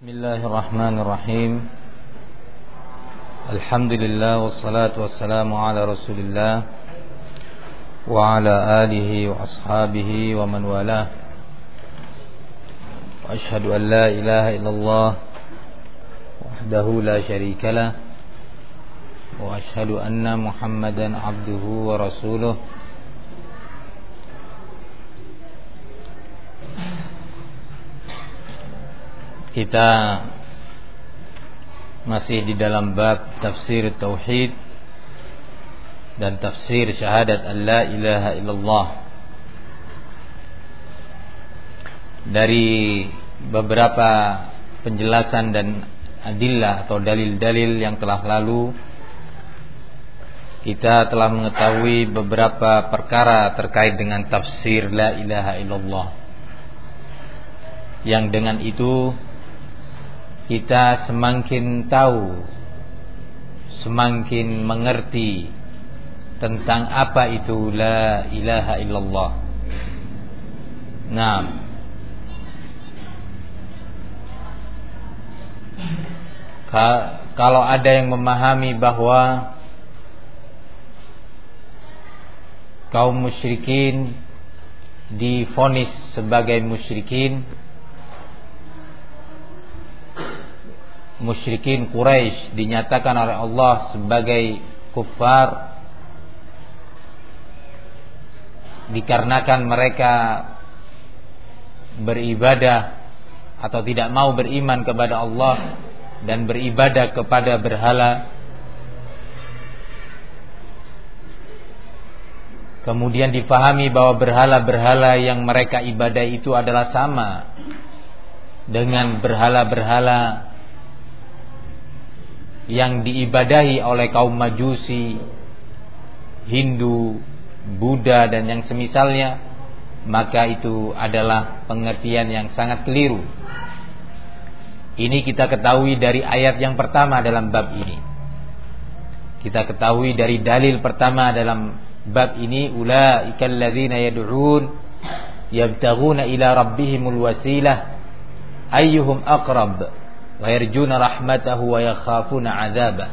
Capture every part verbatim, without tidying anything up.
Bismillahirrahmanirrahim. Alhamdulillah wassalatu wassalamu ala Rasulillah wa ala alihi wa ashabihi wa man walah. Wa asyhadu an la ilaha illallah wahdahu la syarika lah wa asyhadu anna Muhammadan abduhu wa rasuluh. Kita masih di dalam bab tafsir tauhid dan tafsir syahadat an la ilaha illallah. Dari beberapa penjelasan dan adillah atau dalil-dalil yang telah lalu, kita telah mengetahui beberapa perkara terkait dengan tafsir la ilaha illallah, yang dengan itu kita semakin tahu, semakin mengerti tentang apa itu la ilaha illallah. Nah, ka- kalau ada yang memahami bahwa kaum musyrikin divonis sebagai musyrikin, musyrikin Quraisy dinyatakan oleh Allah sebagai kufar dikarenakan mereka beribadah atau tidak mau beriman kepada Allah dan beribadah kepada berhala. Kemudian difahami bahwa berhala-berhala yang mereka ibadah itu adalah sama dengan berhala-berhala yang diibadahi oleh kaum Majusi, Hindu, Buddha dan yang semisalnya, maka itu adalah pengertian yang sangat keliru. Ini kita ketahui dari ayat yang pertama dalam bab ini. Kita ketahui dari dalil pertama dalam bab ini, ulaikal ladzina yad'un yabtaghuna ila rabbihimul wasilah ayyuhum aqrab wa yarjuna rahmatahu wa yakhafuna 'adzabah.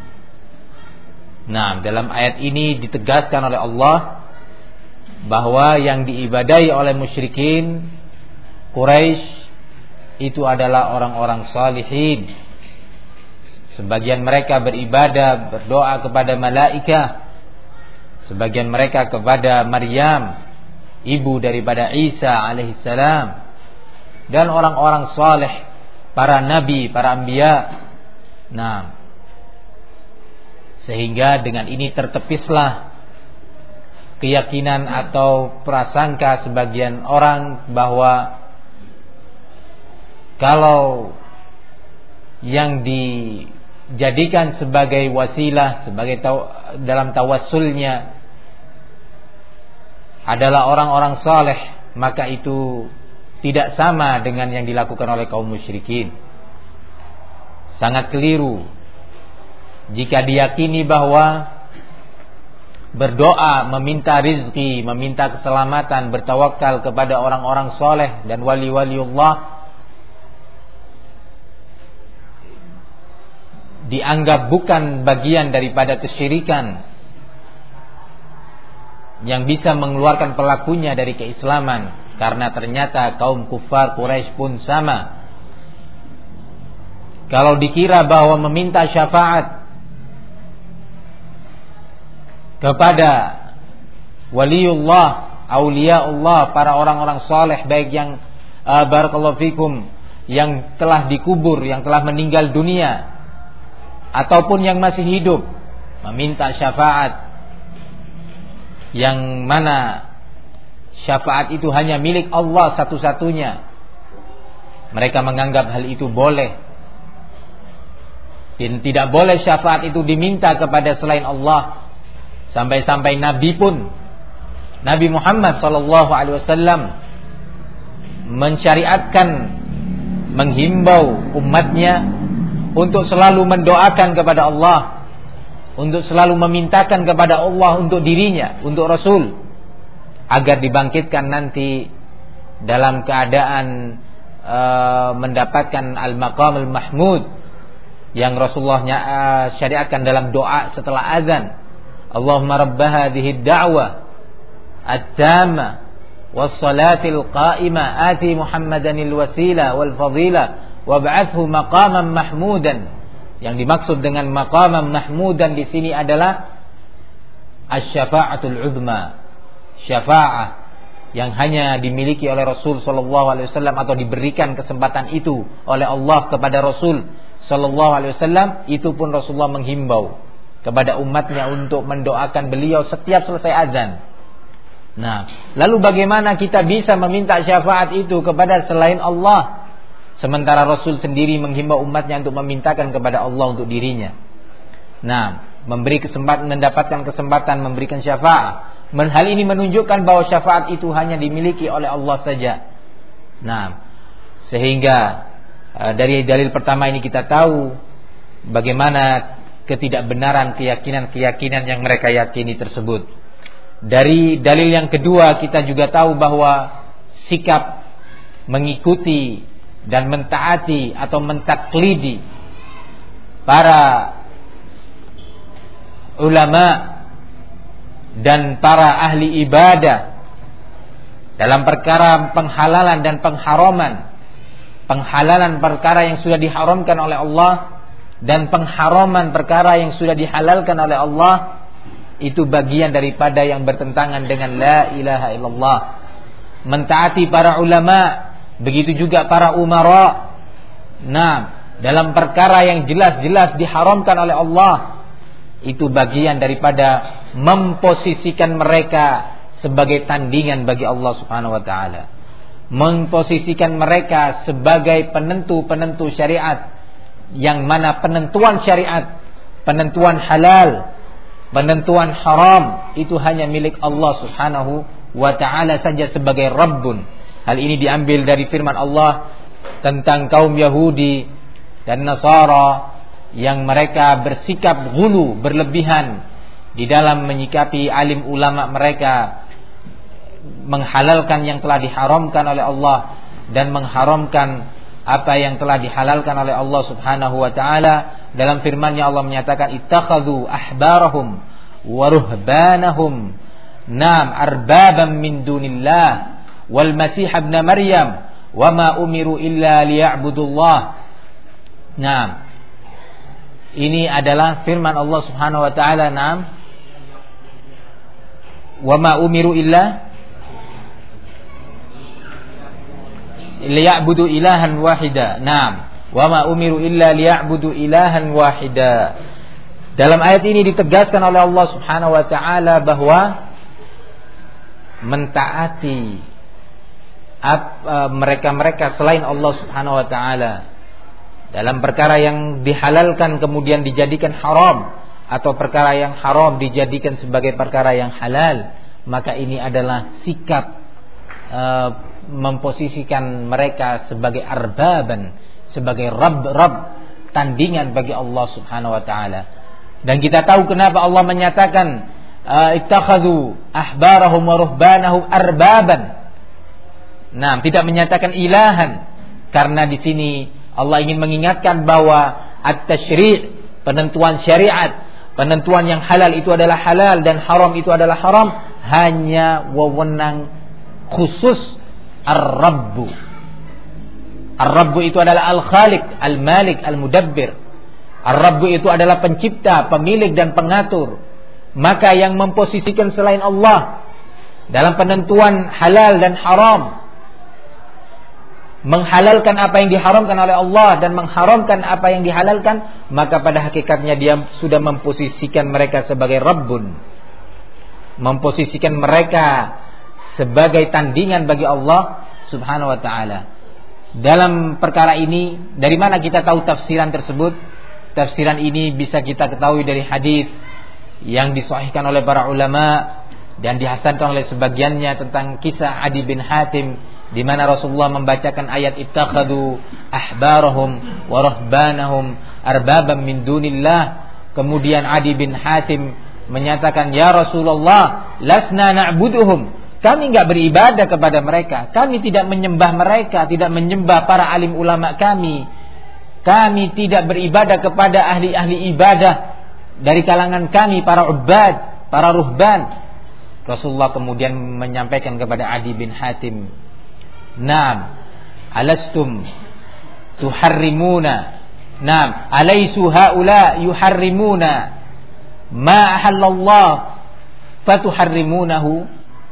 Nah, dalam ayat ini ditegaskan oleh Allah bahwa yang diibadahi oleh musyrikin Quraisy itu adalah orang-orang salihin. Sebagian mereka beribadah, berdoa kepada malaikah, sebagian mereka kepada Maryam, ibu daripada Isa alaihissalam, dan orang-orang saleh, para nabi, para anbiya. Nah, sehingga dengan ini tertepislah keyakinan atau prasangka sebagian orang bahwa kalau yang dijadikan sebagai wasilah, sebagai taw, dalam tawassulnya adalah orang-orang saleh, maka itu tidak sama dengan yang dilakukan oleh kaum musyrikin. Sangat keliru jika diyakini bahwa berdoa, meminta rizki, meminta keselamatan, bertawakal kepada orang-orang soleh dan wali-waliullah dianggap bukan bagian daripada kesyirikan yang bisa mengeluarkan pelakunya dari keislaman. Karena ternyata kaum kufar Quraisy pun sama. Kalau dikira bahwa meminta syafaat kepada waliullah, auliaullah, para orang-orang saleh, baik yang uh, barakallahu fikum, yang telah dikubur, yang telah meninggal dunia, ataupun yang masih hidup, meminta syafaat yang mana syafaat itu hanya milik Allah satu-satunya, mereka menganggap hal itu boleh. Dan tidak boleh syafaat itu diminta kepada selain Allah. Sampai-sampai Nabi pun, Nabi Muhammad sallallahu alaihi wasallam mensyariatkan, menghimbau umatnya untuk selalu mendoakan kepada Allah, untuk selalu memintakan kepada Allah untuk dirinya, untuk Rasul, agar dibangkitkan nanti dalam keadaan uh, mendapatkan al-maqam al-mahmud yang Rasulullah uh, syariatkan dalam doa setelah azan. Allahumma rabb hadhihi ad-da'wah at-tamma was-salatil qa'imah ati Muhammadanil wasila wal fadila wab'athhu maqaman mahmudan. Yang dimaksud dengan maqaman mahmudan di sini adalah asy-syafa'atul 'uzma, syafa'ah yang hanya dimiliki oleh Rasul sallallahu alaihi wasallam atau diberikan kesempatan itu oleh Allah kepada Rasul sallallahu alaihi wasallam. Itu pun Rasulullah menghimbau kepada umatnya untuk mendoakan beliau setiap selesai azan. Nah, lalu bagaimana kita bisa meminta syafaat itu kepada selain Allah, sementara Rasul sendiri menghimbau umatnya untuk memintakan kepada Allah untuk dirinya? Nah, memberi kesempatan, mendapatkan kesempatan memberikan syafaat. Hal ini menunjukkan bahwa syafaat itu hanya dimiliki oleh Allah saja. Nah, sehingga dari dalil pertama ini kita tahu bagaimana ketidakbenaran keyakinan-keyakinan yang mereka yakini tersebut. Dari dalil yang kedua kita juga tahu bahwa sikap mengikuti dan mentaati atau mentaklidi para ulama dan para ahli ibadah dalam perkara penghalalan dan pengharaman, penghalalan perkara yang sudah diharamkan oleh Allah dan pengharaman perkara yang sudah dihalalkan oleh Allah, itu bagian daripada yang bertentangan dengan la ilaha illallah. Mentaati para ulama, begitu juga para umara. Nah, dalam perkara yang jelas-jelas diharamkan oleh Allah, itu bagian daripada memposisikan mereka sebagai tandingan bagi Allah Subhanahu wa taala. Memposisikan mereka sebagai penentu-penentu syariat, yang mana penentuan syariat, penentuan halal, penentuan haram itu hanya milik Allah Subhanahu wa taala saja sebagai Rabbun. Hal ini diambil dari firman Allah tentang kaum Yahudi dan Nasara yang mereka bersikap ghulu, berlebihan di dalam menyikapi alim ulama mereka, menghalalkan yang telah diharamkan oleh Allah dan mengharamkan apa yang telah dihalalkan oleh Allah Subhanahu wa taala. Dalam firman-Nya Allah menyatakan ittakhadhu ahbarahum wa ruhbanahum nam arbaban min dunillah wal masih ibn maryam wama umiru illa liya'budullah. Nah, ini adalah firman Allah Subhanahu wa taala, nam wama umiru illa liya'budu ilahan wahida. Naam, wa ma umiru illa liya'budu ilahan wahida. Dalam ayat ini ditegaskan oleh Allah Subhanahu wa taala bahwa mentaati mereka-mereka selain Allah Subhanahu wa taala dalam perkara yang dihalalkan kemudian dijadikan haram, atau perkara yang haram dijadikan sebagai perkara yang halal, maka ini adalah sikap uh, memposisikan mereka sebagai arbaban, sebagai rabb-rabb, tandingan bagi Allah Subhanahu wa taala. Dan kita tahu kenapa Allah menyatakan ittakhadhu ahbarahum wa ruhbanahum arbaban. Nah, tidak menyatakan ilahan, karena di sini Allah ingin mengingatkan bahwa at-tasyri', penentuan syariat, penentuan yang halal itu adalah halal dan haram itu adalah haram, hanya wewenang khusus Ar-Rabbu. Ar-Rabbu itu adalah Al-Khaliq, Al-Malik, Al-Mudabbir. Ar-Rabbu itu adalah pencipta, pemilik dan pengatur. Maka yang memposisikan selain Allah dalam penentuan halal dan haram, menghalalkan apa yang diharamkan oleh Allah dan mengharamkan apa yang dihalalkan, maka pada hakikatnya dia sudah memposisikan mereka sebagai Rabbun, memposisikan mereka sebagai tandingan bagi Allah Subhanahu wa taala. Dalam perkara ini, dari mana kita tahu tafsiran tersebut? Tafsiran ini bisa kita ketahui dari hadis yang disahihkan oleh para ulama dan dihasankan oleh sebagiannya tentang kisah Adi bin Hatim, di mana Rasulullah membacakan ayat ittakhadhu ahbarahum wa rahbanahum arbaban min dunillah. Kemudian Adi bin Hatim menyatakan, "Ya Rasulullah, lasna na'buduhum, Kami enggak beribadah kepada mereka. Kami tidak menyembah mereka, tidak menyembah para alim ulama kami. Kami tidak beribadah kepada ahli-ahli ibadah dari kalangan kami, para ubad, para ruhban. Rasulullah kemudian menyampaikan kepada Adi bin Hatim, "Naam, alastum tuharrimuna, naam, alaisu haula yuharrimuna ma ahallallah fatuharrimunahu,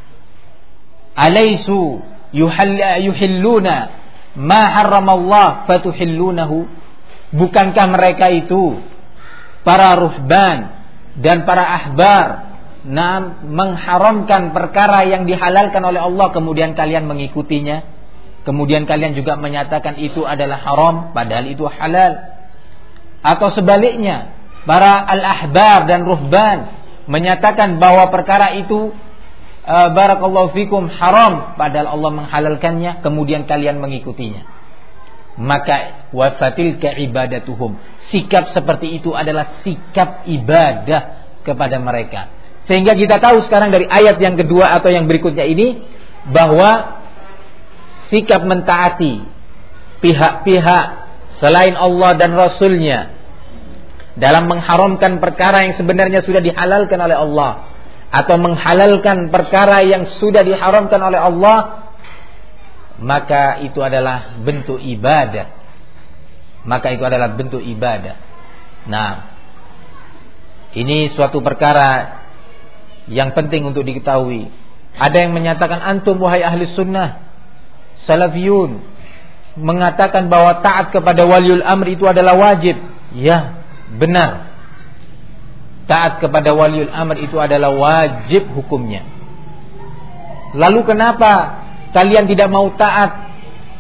alaisu yuhilluna ma harramallah fatuhillunahu." Bukankah mereka itu para ruhban dan para ahbar, nah, mengharamkan perkara yang dihalalkan oleh Allah, kemudian kalian mengikutinya, kemudian kalian juga menyatakan itu adalah haram padahal itu halal? Atau sebaliknya, para al-ahbar dan ruhban menyatakan bahwa perkara itu uh, barakallahu fikum haram padahal Allah menghalalkannya, kemudian kalian mengikutinya. Maka wafatilka ibadatuhum, sikap seperti itu adalah sikap ibadah kepada mereka. Sehingga kita tahu sekarang dari ayat yang kedua atau yang berikutnya ini, bahwa sikap mentaati pihak-pihak selain Allah dan Rasulnya dalam mengharamkan perkara yang sebenarnya sudah dihalalkan oleh Allah, atau menghalalkan perkara yang sudah diharamkan oleh Allah, maka itu adalah bentuk ibadah. Maka itu adalah bentuk ibadah. Nah, ini suatu perkara yang penting untuk diketahui. Ada yang menyatakan, antum wahai ahli sunnah salafiyun mengatakan bahwa taat kepada waliul amri itu adalah wajib. Ya, benar. Taat kepada waliul amri itu adalah wajib hukumnya. Lalu kenapa kalian tidak mau taat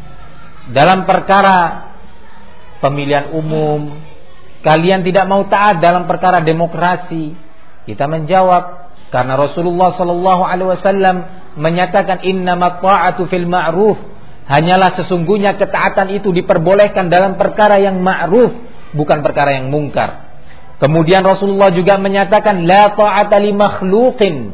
dalam perkara pemilihan umum? Kalian tidak mau taat dalam perkara demokrasi? Kita menjawab, karena Rasulullah sallallahu alaihi wasallam menyatakan innamat ta'atu fil ma'ruf, hanyalah sesungguhnya ketaatan itu diperbolehkan dalam perkara yang ma'ruf, bukan perkara yang mungkar. Kemudian Rasulullah juga menyatakan la ta'ata li makhluqin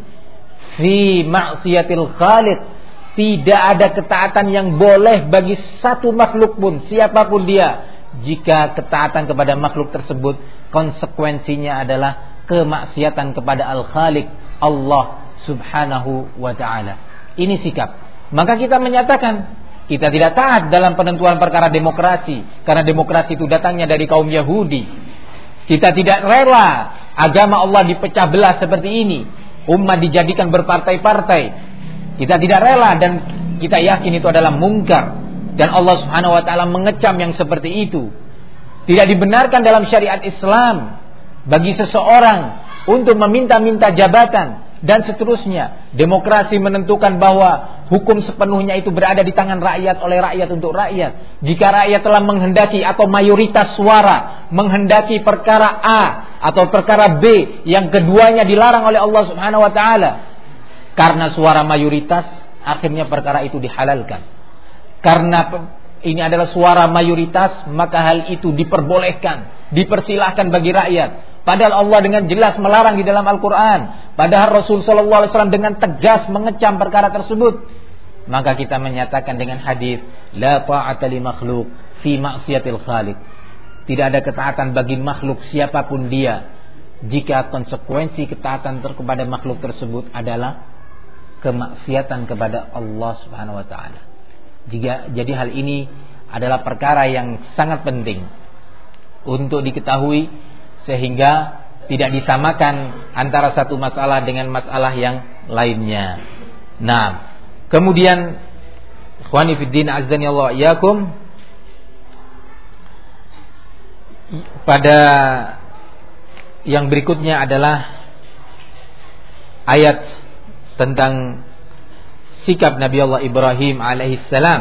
fi ma'siyatil khaliq, tidak ada ketaatan yang boleh bagi satu makhluk pun, siapapun dia, jika ketaatan kepada makhluk tersebut konsekuensinya adalah kemaksiatan kepada Al-Khaliq, Allah subhanahu wa ta'ala. Ini sikap. Maka kita menyatakan kita tidak taat dalam penentuan perkara demokrasi, karena demokrasi itu datangnya dari kaum Yahudi. Kita tidak rela agama Allah dipecah belah seperti ini, umat dijadikan berpartai-partai. Kita tidak rela, dan kita yakin itu adalah mungkar, dan Allah subhanahu wa ta'ala mengecam yang seperti itu. Tidak dibenarkan dalam syariat Islam bagi seseorang untuk meminta-minta jabatan dan seterusnya. Demokrasi menentukan bahwa hukum sepenuhnya itu berada di tangan rakyat, oleh rakyat untuk rakyat. Jika rakyat telah menghendaki atau mayoritas suara menghendaki perkara A atau perkara B, yang keduanya dilarang oleh Allah subhanahu wa ta'ala, karena suara mayoritas, akhirnya perkara itu dihalalkan. Karena ini adalah suara mayoritas, maka hal itu diperbolehkan, dipersilahkan bagi rakyat. Padahal Allah dengan jelas melarang di dalam Al-Quran. Padahal Rasul sallallahu alaihi wasallam dengan tegas mengecam perkara tersebut. Maka kita menyatakan dengan hadis, la ta'ata li makhluk fi ma'siyatil khaliq. Tidak ada ketaatan bagi makhluk siapapun dia, jika konsekuensi ketaatan kepada makhluk tersebut adalah kemaksiatan kepada Allah subhanahu wa ta'ala. Jika, jadi hal ini adalah perkara yang sangat penting untuk diketahui, sehingga tidak disamakan antara satu masalah dengan masalah yang lainnya. Nah, kemudian ikhwani fiddin azdani Allah iyakum, pada yang berikutnya adalah ayat tentang sikap Nabi Allah Ibrahim alaihissalam,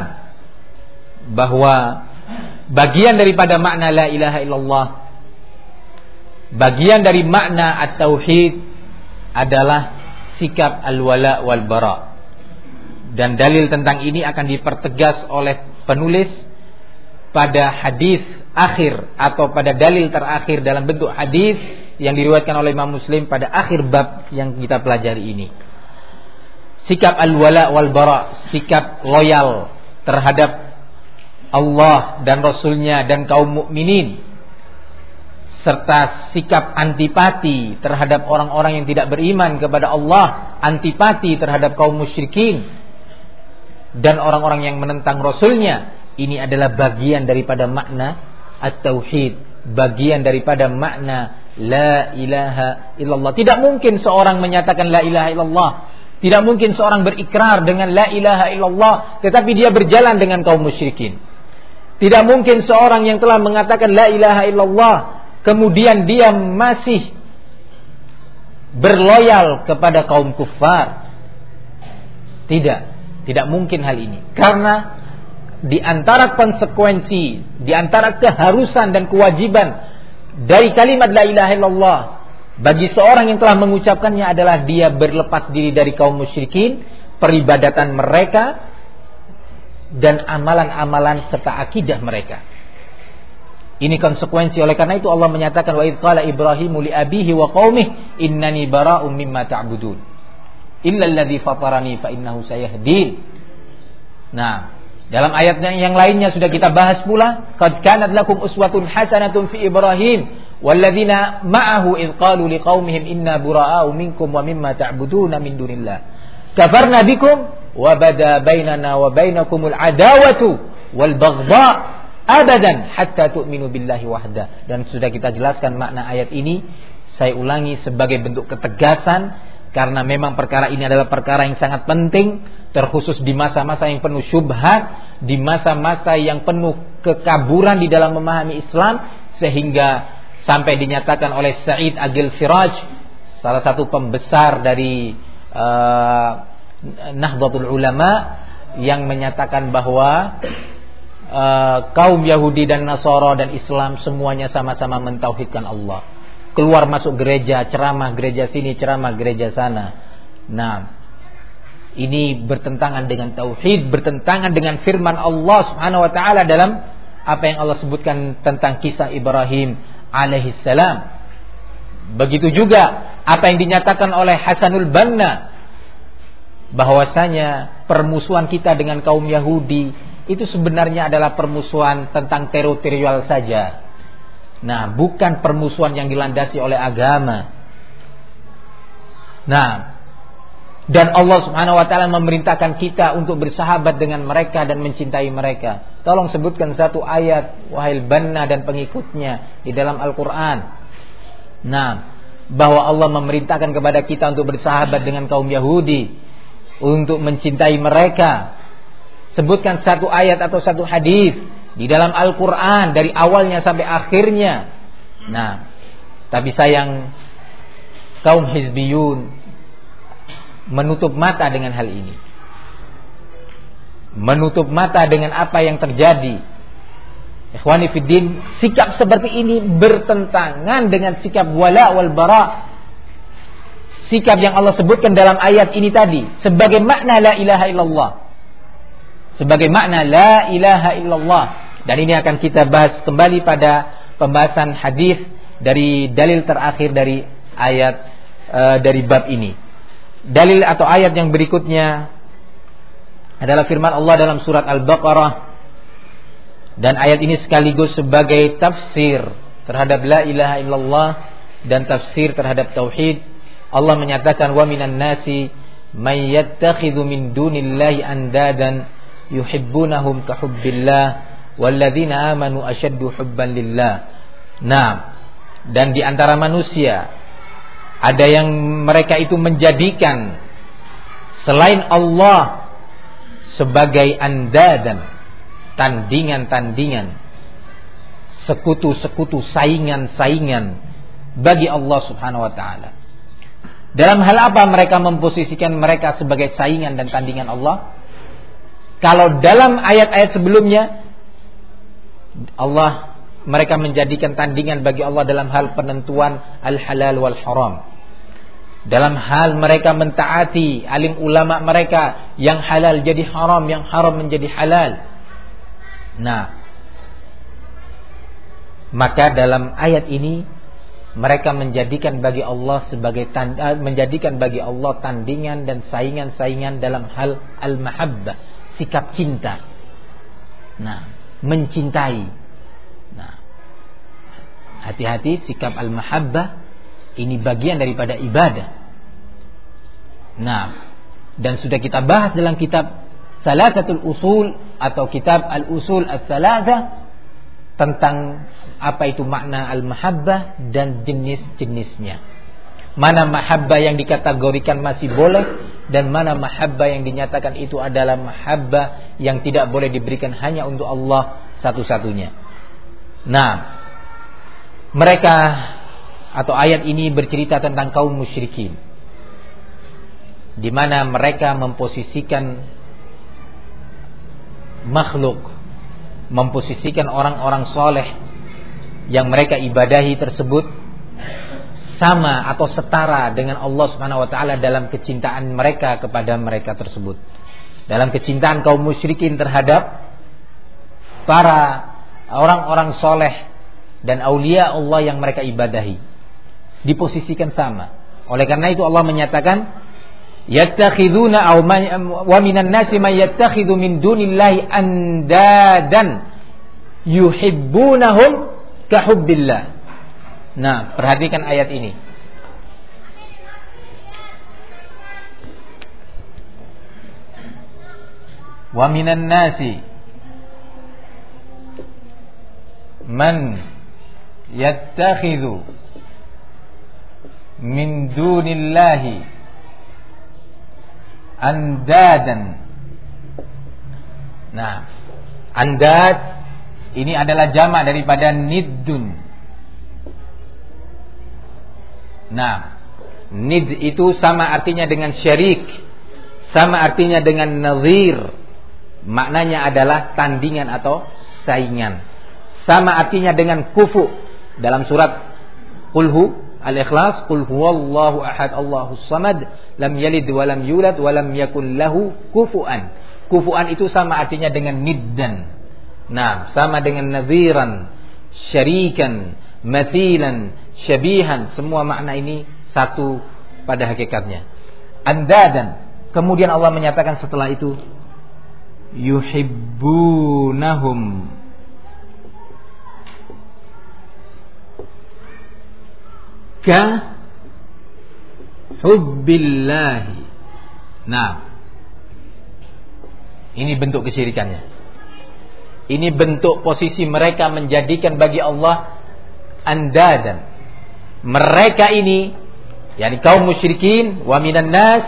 bahwa bagian daripada makna la ilaha illallah, bagian dari makna at-tauhid adalah sikap al-wala wal bara. Dan dalil tentang ini akan dipertegas oleh penulis pada hadis akhir atau pada dalil terakhir dalam bentuk hadis yang diriwayatkan oleh Imam Muslim pada akhir bab yang kita pelajari ini. sikap al-wala wal bara, sikap loyal terhadap Allah dan Rasulnya dan kaum mukminin, serta sikap antipati terhadap orang-orang yang tidak beriman kepada Allah, antipati terhadap kaum musyrikin dan orang-orang yang menentang Rasulnya. Ini adalah bagian daripada makna at-tauhid, bagian daripada makna la ilaha illallah. Tidak mungkin seorang menyatakan la ilaha illallah, tidak mungkin seorang berikrar dengan la ilaha illallah tetapi dia berjalan dengan kaum musyrikin. Tidak mungkin seorang yang telah mengatakan la ilaha illallah kemudian dia masih berloyal kepada kaum kufar. Tidak, tidak mungkin hal ini. Karena di antara konsekuensi, di antara keharusan dan kewajiban dari kalimat la ilaha illallah bagi seorang yang telah mengucapkannya adalah dia berlepas diri dari kaum musyrikin, peribadatan mereka dan amalan-amalan serta akidah mereka. Ini konsekuensi. Oleh karena itu Allah menyatakan wa idz qala Ibrahimu li abihi wa qaumihi innani bara'um mimma ta'budun illa alladzi fatarani fa innahu sayahdin. Nah, dalam ayat yang lainnya sudah kita bahas pula, qad kanat lakum uswatun hasanatun fi Ibrahim walladzina ma'ahu idz qalu liqaumihim inna bura'a'u minkum wa mimma ta'buduna min dunillah kafarna bikum wa bada bainana wa bainakumul adawatu wal baghdha abadan hatta tu'minu billahi wahda. Dan sudah kita jelaskan makna ayat ini. Saya ulangi sebagai bentuk ketegasan karena memang perkara ini adalah perkara yang sangat penting, terkhusus di masa-masa yang penuh syubhat, di masa-masa yang penuh kekaburan di dalam memahami Islam, sehingga sampai dinyatakan oleh Sa'id Agil Siraj, salah satu pembesar dari uh, Nahdlatul Ulama, yang menyatakan bahwa Uh, kaum Yahudi dan Nasara dan Islam semuanya sama-sama mentauhidkan Allah. Keluar masuk gereja, ceramah gereja sini, ceramah gereja sana. Nah, ini bertentangan dengan tauhid, bertentangan dengan firman Allah Subhanahu wa taala dalam apa yang Allah sebutkan tentang kisah Ibrahim alaihissalam. Begitu juga apa yang dinyatakan oleh Hasanul Banna, bahwasanya permusuhan kita dengan kaum Yahudi itu sebenarnya adalah permusuhan tentang teritorial saja. Nah, bukan permusuhan yang dilandasi oleh agama. Nah, dan Allah Subhanahu wa taala memerintahkan kita untuk bersahabat dengan mereka dan mencintai mereka. Tolong sebutkan satu ayat wahai Banna dan pengikutnya di dalam Al-Qur'an. Nah, bahwa Allah memerintahkan kepada kita untuk bersahabat dengan kaum Yahudi, untuk mencintai mereka. Sebutkan satu ayat atau satu hadis di dalam Al-Quran dari awalnya sampai akhirnya. Nah, tapi sayang kaum hizbiyun menutup mata dengan hal ini, menutup mata dengan apa yang terjadi. Ikhwani fiddin, sikap seperti ini bertentangan dengan sikap wala wal bara, sikap yang Allah sebutkan dalam ayat ini tadi sebagai makna la ilaha illallah, sebagai makna la ilaha illallah. Dan ini akan kita bahas kembali pada pembahasan hadis dari dalil terakhir dari ayat uh, dari bab ini. Dalil atau ayat yang berikutnya adalah firman Allah dalam surat Al-Baqarah, dan ayat ini sekaligus sebagai tafsir terhadap la ilaha illallah dan tafsir terhadap tauhid. Allah menyatakan wa minan nasi may yattakhidhu min dunillahi andadan yuhibbunahum ka hubbillah walladzina amanu ashaddu hubban lillah. Nah, dan di antara manusia ada yang mereka itu menjadikan selain Allah sebagai andadan, tandingan-tandingan, sekutu-sekutu, saingan-saingan bagi Allah Subhanahu wa taala. Dalam hal apa mereka memposisikan mereka sebagai saingan dan tandingan Allah? Kalau dalam ayat-ayat sebelumnya Allah, mereka menjadikan tandingan bagi Allah dalam hal penentuan al-halal wal haram, dalam hal mereka mentaati alim ulama mereka, yang halal jadi haram, yang haram menjadi halal. Nah, maka dalam ayat ini mereka menjadikan bagi Allah sebagai tanda, menjadikan bagi Allah tandingan dan saingan-saingan dalam hal al-mahabbah, sikap cinta. Nah, mencintai. Nah, hati-hati, sikap al-mahabbah ini bagian daripada ibadah. Nah, dan sudah kita bahas dalam kitab Salasatul Usul atau kitab Al-Usul Ats-Tsalatsa tentang apa itu makna al-mahabbah dan jenis-jenisnya. Mana mahabbah yang dikategorikan masih boleh dan mana mahabbah yang dinyatakan itu adalah mahabbah yang tidak boleh diberikan hanya untuk Allah satu-satunya. Nah, mereka atau ayat ini bercerita tentang kaum musyrikin, di mana mereka memposisikan makhluk, memposisikan orang-orang soleh yang mereka ibadahi tersebut sama atau setara dengan Allah Subhanahu wa taala dalam kecintaan mereka kepada mereka tersebut. Dalam kecintaan kaum musyrikin terhadap para orang-orang soleh dan aulia Allah yang mereka ibadahi, diposisikan sama. Oleh karena itu Allah menyatakan, yattakhiduna aw wa minan nasi may yattakhidhu min dunillahi andadan yuhibbunahum kahubbillah. Nah, perhatikan ayat ini. Wa minan nasi man yattakhidhu min dunillahi andadan. Nah, andad ini adalah jamak daripada niddun. Nah, nid itu sama artinya dengan syarik, sama artinya dengan nadhir. Maknanya adalah tandingan atau saingan. Sama artinya dengan kufu. Dalam surat Qul Al-Ikhlas, Qul huwallahu ahad Allahus samad, lam yalid wa lam yulad wa lam yakul lahu kufuan. Kufuan itu sama artinya dengan niddan. Nah, sama dengan nadhiran, syarikan, mathilan, syabihan. Semua makna ini satu pada hakikatnya. Andadan. Kemudian Allah menyatakan setelah itu, yuhibbunahum ka hubbillahi. Nah, ini bentuk kesyirikannya. Ini bentuk posisi mereka menjadikan bagi Allah andadan. Mereka ini, yakni kaum musyrikin, wa minan nas,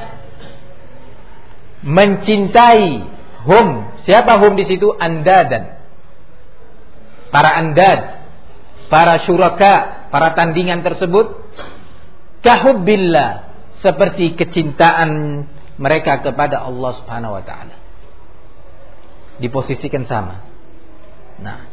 mencintai hum. Siapa hum di situ? Andadan. Para andad, para syuraka, para tandingan tersebut, kahubbillah, seperti kecintaan mereka kepada Allah Subhanahu wa taala. Diposisikan sama. Nah,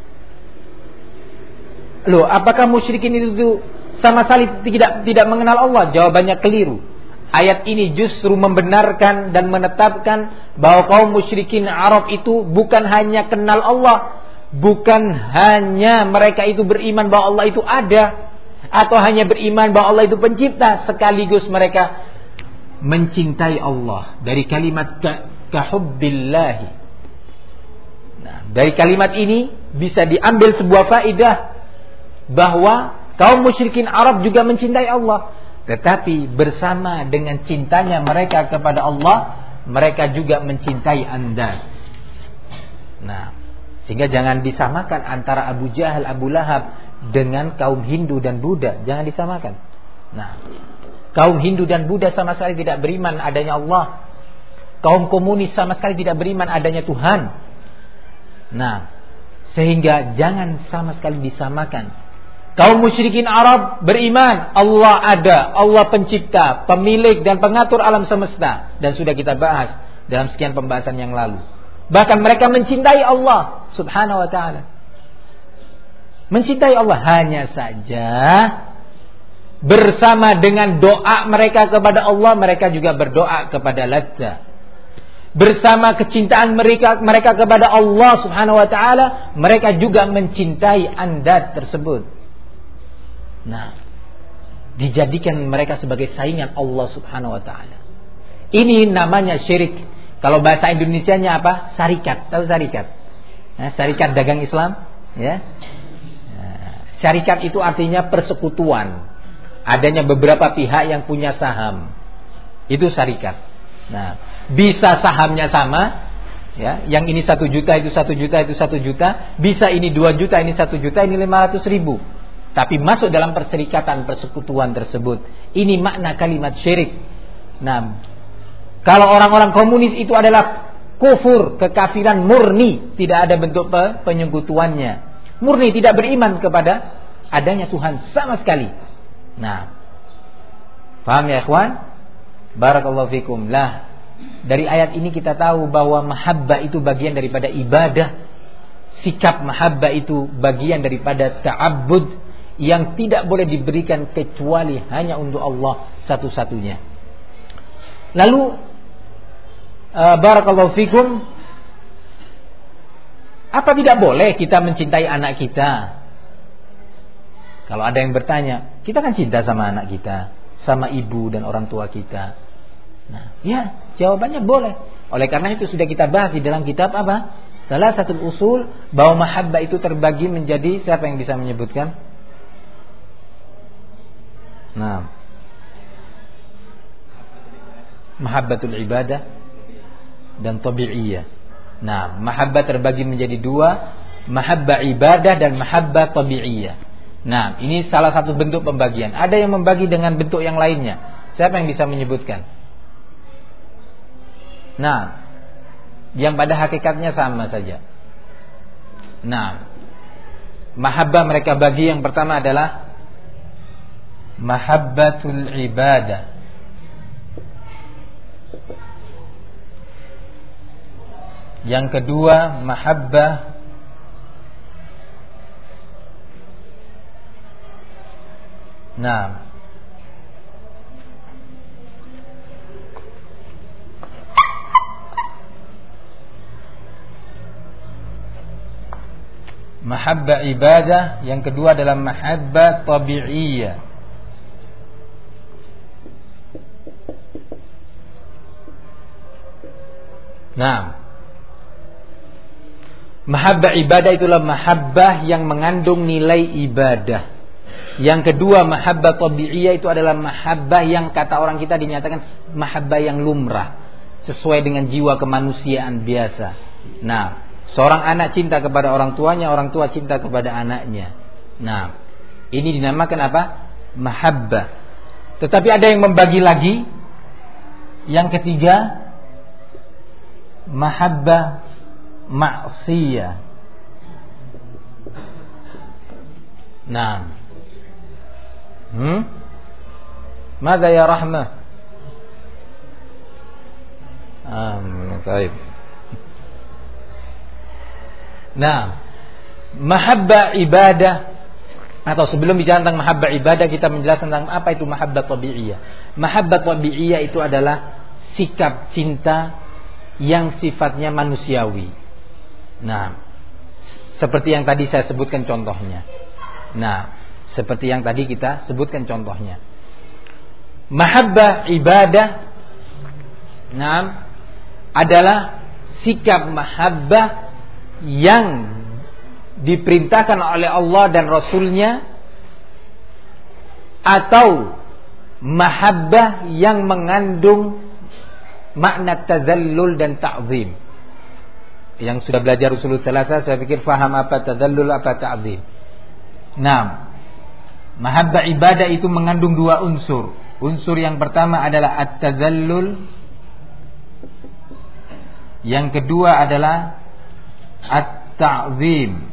loh, apakah musyrikin itu sama sekali tidak tidak mengenal Allah? Jawabannya keliru. Ayat ini justru membenarkan dan menetapkan bahwa kaum musyrikin Arab itu bukan hanya kenal Allah, bukan hanya mereka itu beriman bahwa Allah itu ada, atau hanya beriman bahwa Allah itu pencipta, sekaligus mereka mencintai Allah. Dari kalimat kahubbillahi. Nah, dari kalimat ini bisa diambil sebuah faedah bahwa kaum musyrikin Arab juga mencintai Allah, tetapi bersama dengan cintanya mereka kepada Allah, mereka juga mencintai andad. Nah, sehingga jangan disamakan antara Abu Jahal, Abu Lahab dengan kaum Hindu dan Buddha. Jangan disamakan. Nah, kaum Hindu dan Buddha sama sekali tidak beriman adanya Allah. Kaum komunis sama sekali tidak beriman adanya Tuhan. Nah, sehingga jangan sama sekali disamakan. Kaum musyrikin Arab beriman Allah ada, Allah pencipta, pemilik dan pengatur alam semesta, dan sudah kita bahas dalam sekian pembahasan yang lalu. Bahkan mereka mencintai Allah Subhanahu wa taala. Mencintai Allah, hanya saja bersama dengan doa mereka kepada Allah, mereka juga berdoa kepada Latta. Bersama kecintaan mereka mereka kepada Allah Subhanahu wa taala, mereka juga mencintai andad tersebut. Nah, dijadikan mereka sebagai saingan Allah Subhanahu wa taala. Ini namanya syirik. Kalau bahasa Indonesianya apa? Syarikat. Tahu syarikat? Nah, syarikat dagang Islam, ya. Nah, syarikat itu artinya persekutuan. Adanya beberapa pihak yang punya saham. Itu syarikat. Nah, bisa sahamnya sama, ya. Yang ini satu juta, itu satu juta, itu satu juta. Bisa ini dua juta, ini satu juta, ini lima ratus ribu. Tapi masuk dalam perserikatan, persekutuan tersebut. Ini makna kalimat syirik. Nah, kalau orang-orang komunis itu adalah kufur, kekafiran murni, tidak ada bentuk penyekutuannya. Murni tidak beriman kepada adanya Tuhan sama sekali. Nah, paham ya ikhwan? Barakallahu fikum. Lah, dari ayat ini kita tahu bahwa mahabbah itu bagian daripada ibadah. Sikap mahabbah itu bagian daripada ta'abbud yang tidak boleh diberikan kecuali hanya untuk Allah satu-satunya. Lalu uh, barakallahu fikum, apa tidak boleh kita mencintai anak kita? Kalau ada yang bertanya, kita kan cinta sama anak kita, sama ibu dan orang tua kita. Nah, ya, jawabannya boleh. Oleh karena itu sudah kita bahas di dalam kitab apa? Salah satu usul bahwa mahabbah itu terbagi menjadi, siapa yang bisa menyebutkan? Nah, mahabbatul ibadah dan tabi'iyah. Nah, mahabbah terbagi menjadi dua, mahabbah ibadah dan mahabbah tabi'iyah. Nah, ini salah satu bentuk pembagian. Ada yang membagi dengan bentuk yang lainnya. Siapa yang bisa menyebutkan? Nah, yang pada hakikatnya sama saja. Nah, mahabbah mereka bagi yang pertama adalah mahabbatul ibadah. Yang kedua mahabbah Nah, mahabbah ibadah, yang kedua adalah mahabbah tabi'iyah. Nah, mahabbah ibadah itulah mahabbah yang mengandung nilai ibadah. Yang kedua mahabbah tabi'iyah itu adalah mahabbah yang kata orang kita dinyatakan mahabbah yang lumrah, sesuai dengan jiwa kemanusiaan biasa. Nah, seorang anak cinta kepada orang tuanya, orang tua cinta kepada anaknya. Nah, ini dinamakan apa? Mahabbah. Tetapi ada yang membagi lagi. Yang ketiga mahabbah ma'siyah. Nah, Hmm? Mada ya Rahmah? Ah, baik. Nah, mahabbah ibadah, atau sebelum bicara tentang mahabbah ibadah, kita menjelaskan tentang apa itu mahabbah tabi'iyah. Mahabbah tabi'iyah itu adalah sikap cinta yang sifatnya manusiawi. Nah, seperti yang tadi saya sebutkan contohnya. Nah, seperti yang tadi kita sebutkan contohnya. Mahabbah ibadah, nah, adalah sikap mahabbah yang diperintahkan oleh Allah dan Rasulnya, atau mahabbah yang mengandung makna tazallul dan ta'zim. Yang sudah belajar usul tsalatsa, saya pikir faham apa tazallul, apa ta'zim. Nah, mahabbah ibadah itu mengandung dua unsur. Unsur yang pertama adalah at-tazallul, yang kedua adalah at-ta'zim.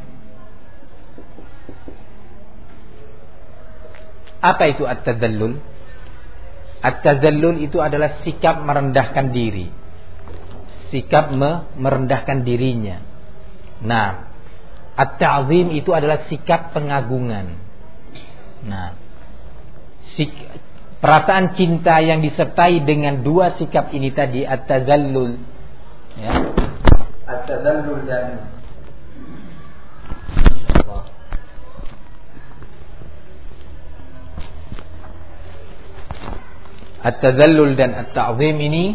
Apa itu at-tazallul? At-tazallul itu adalah sikap merendahkan diri, sikap merendahkan dirinya. Nah, at-ta'zim itu adalah sikap pengagungan. Nah, sik- perasaan cinta yang disertai dengan dua sikap ini tadi, at-tazallul, ya, at-tazallul dan at-tadallul dan at-ta'zim ini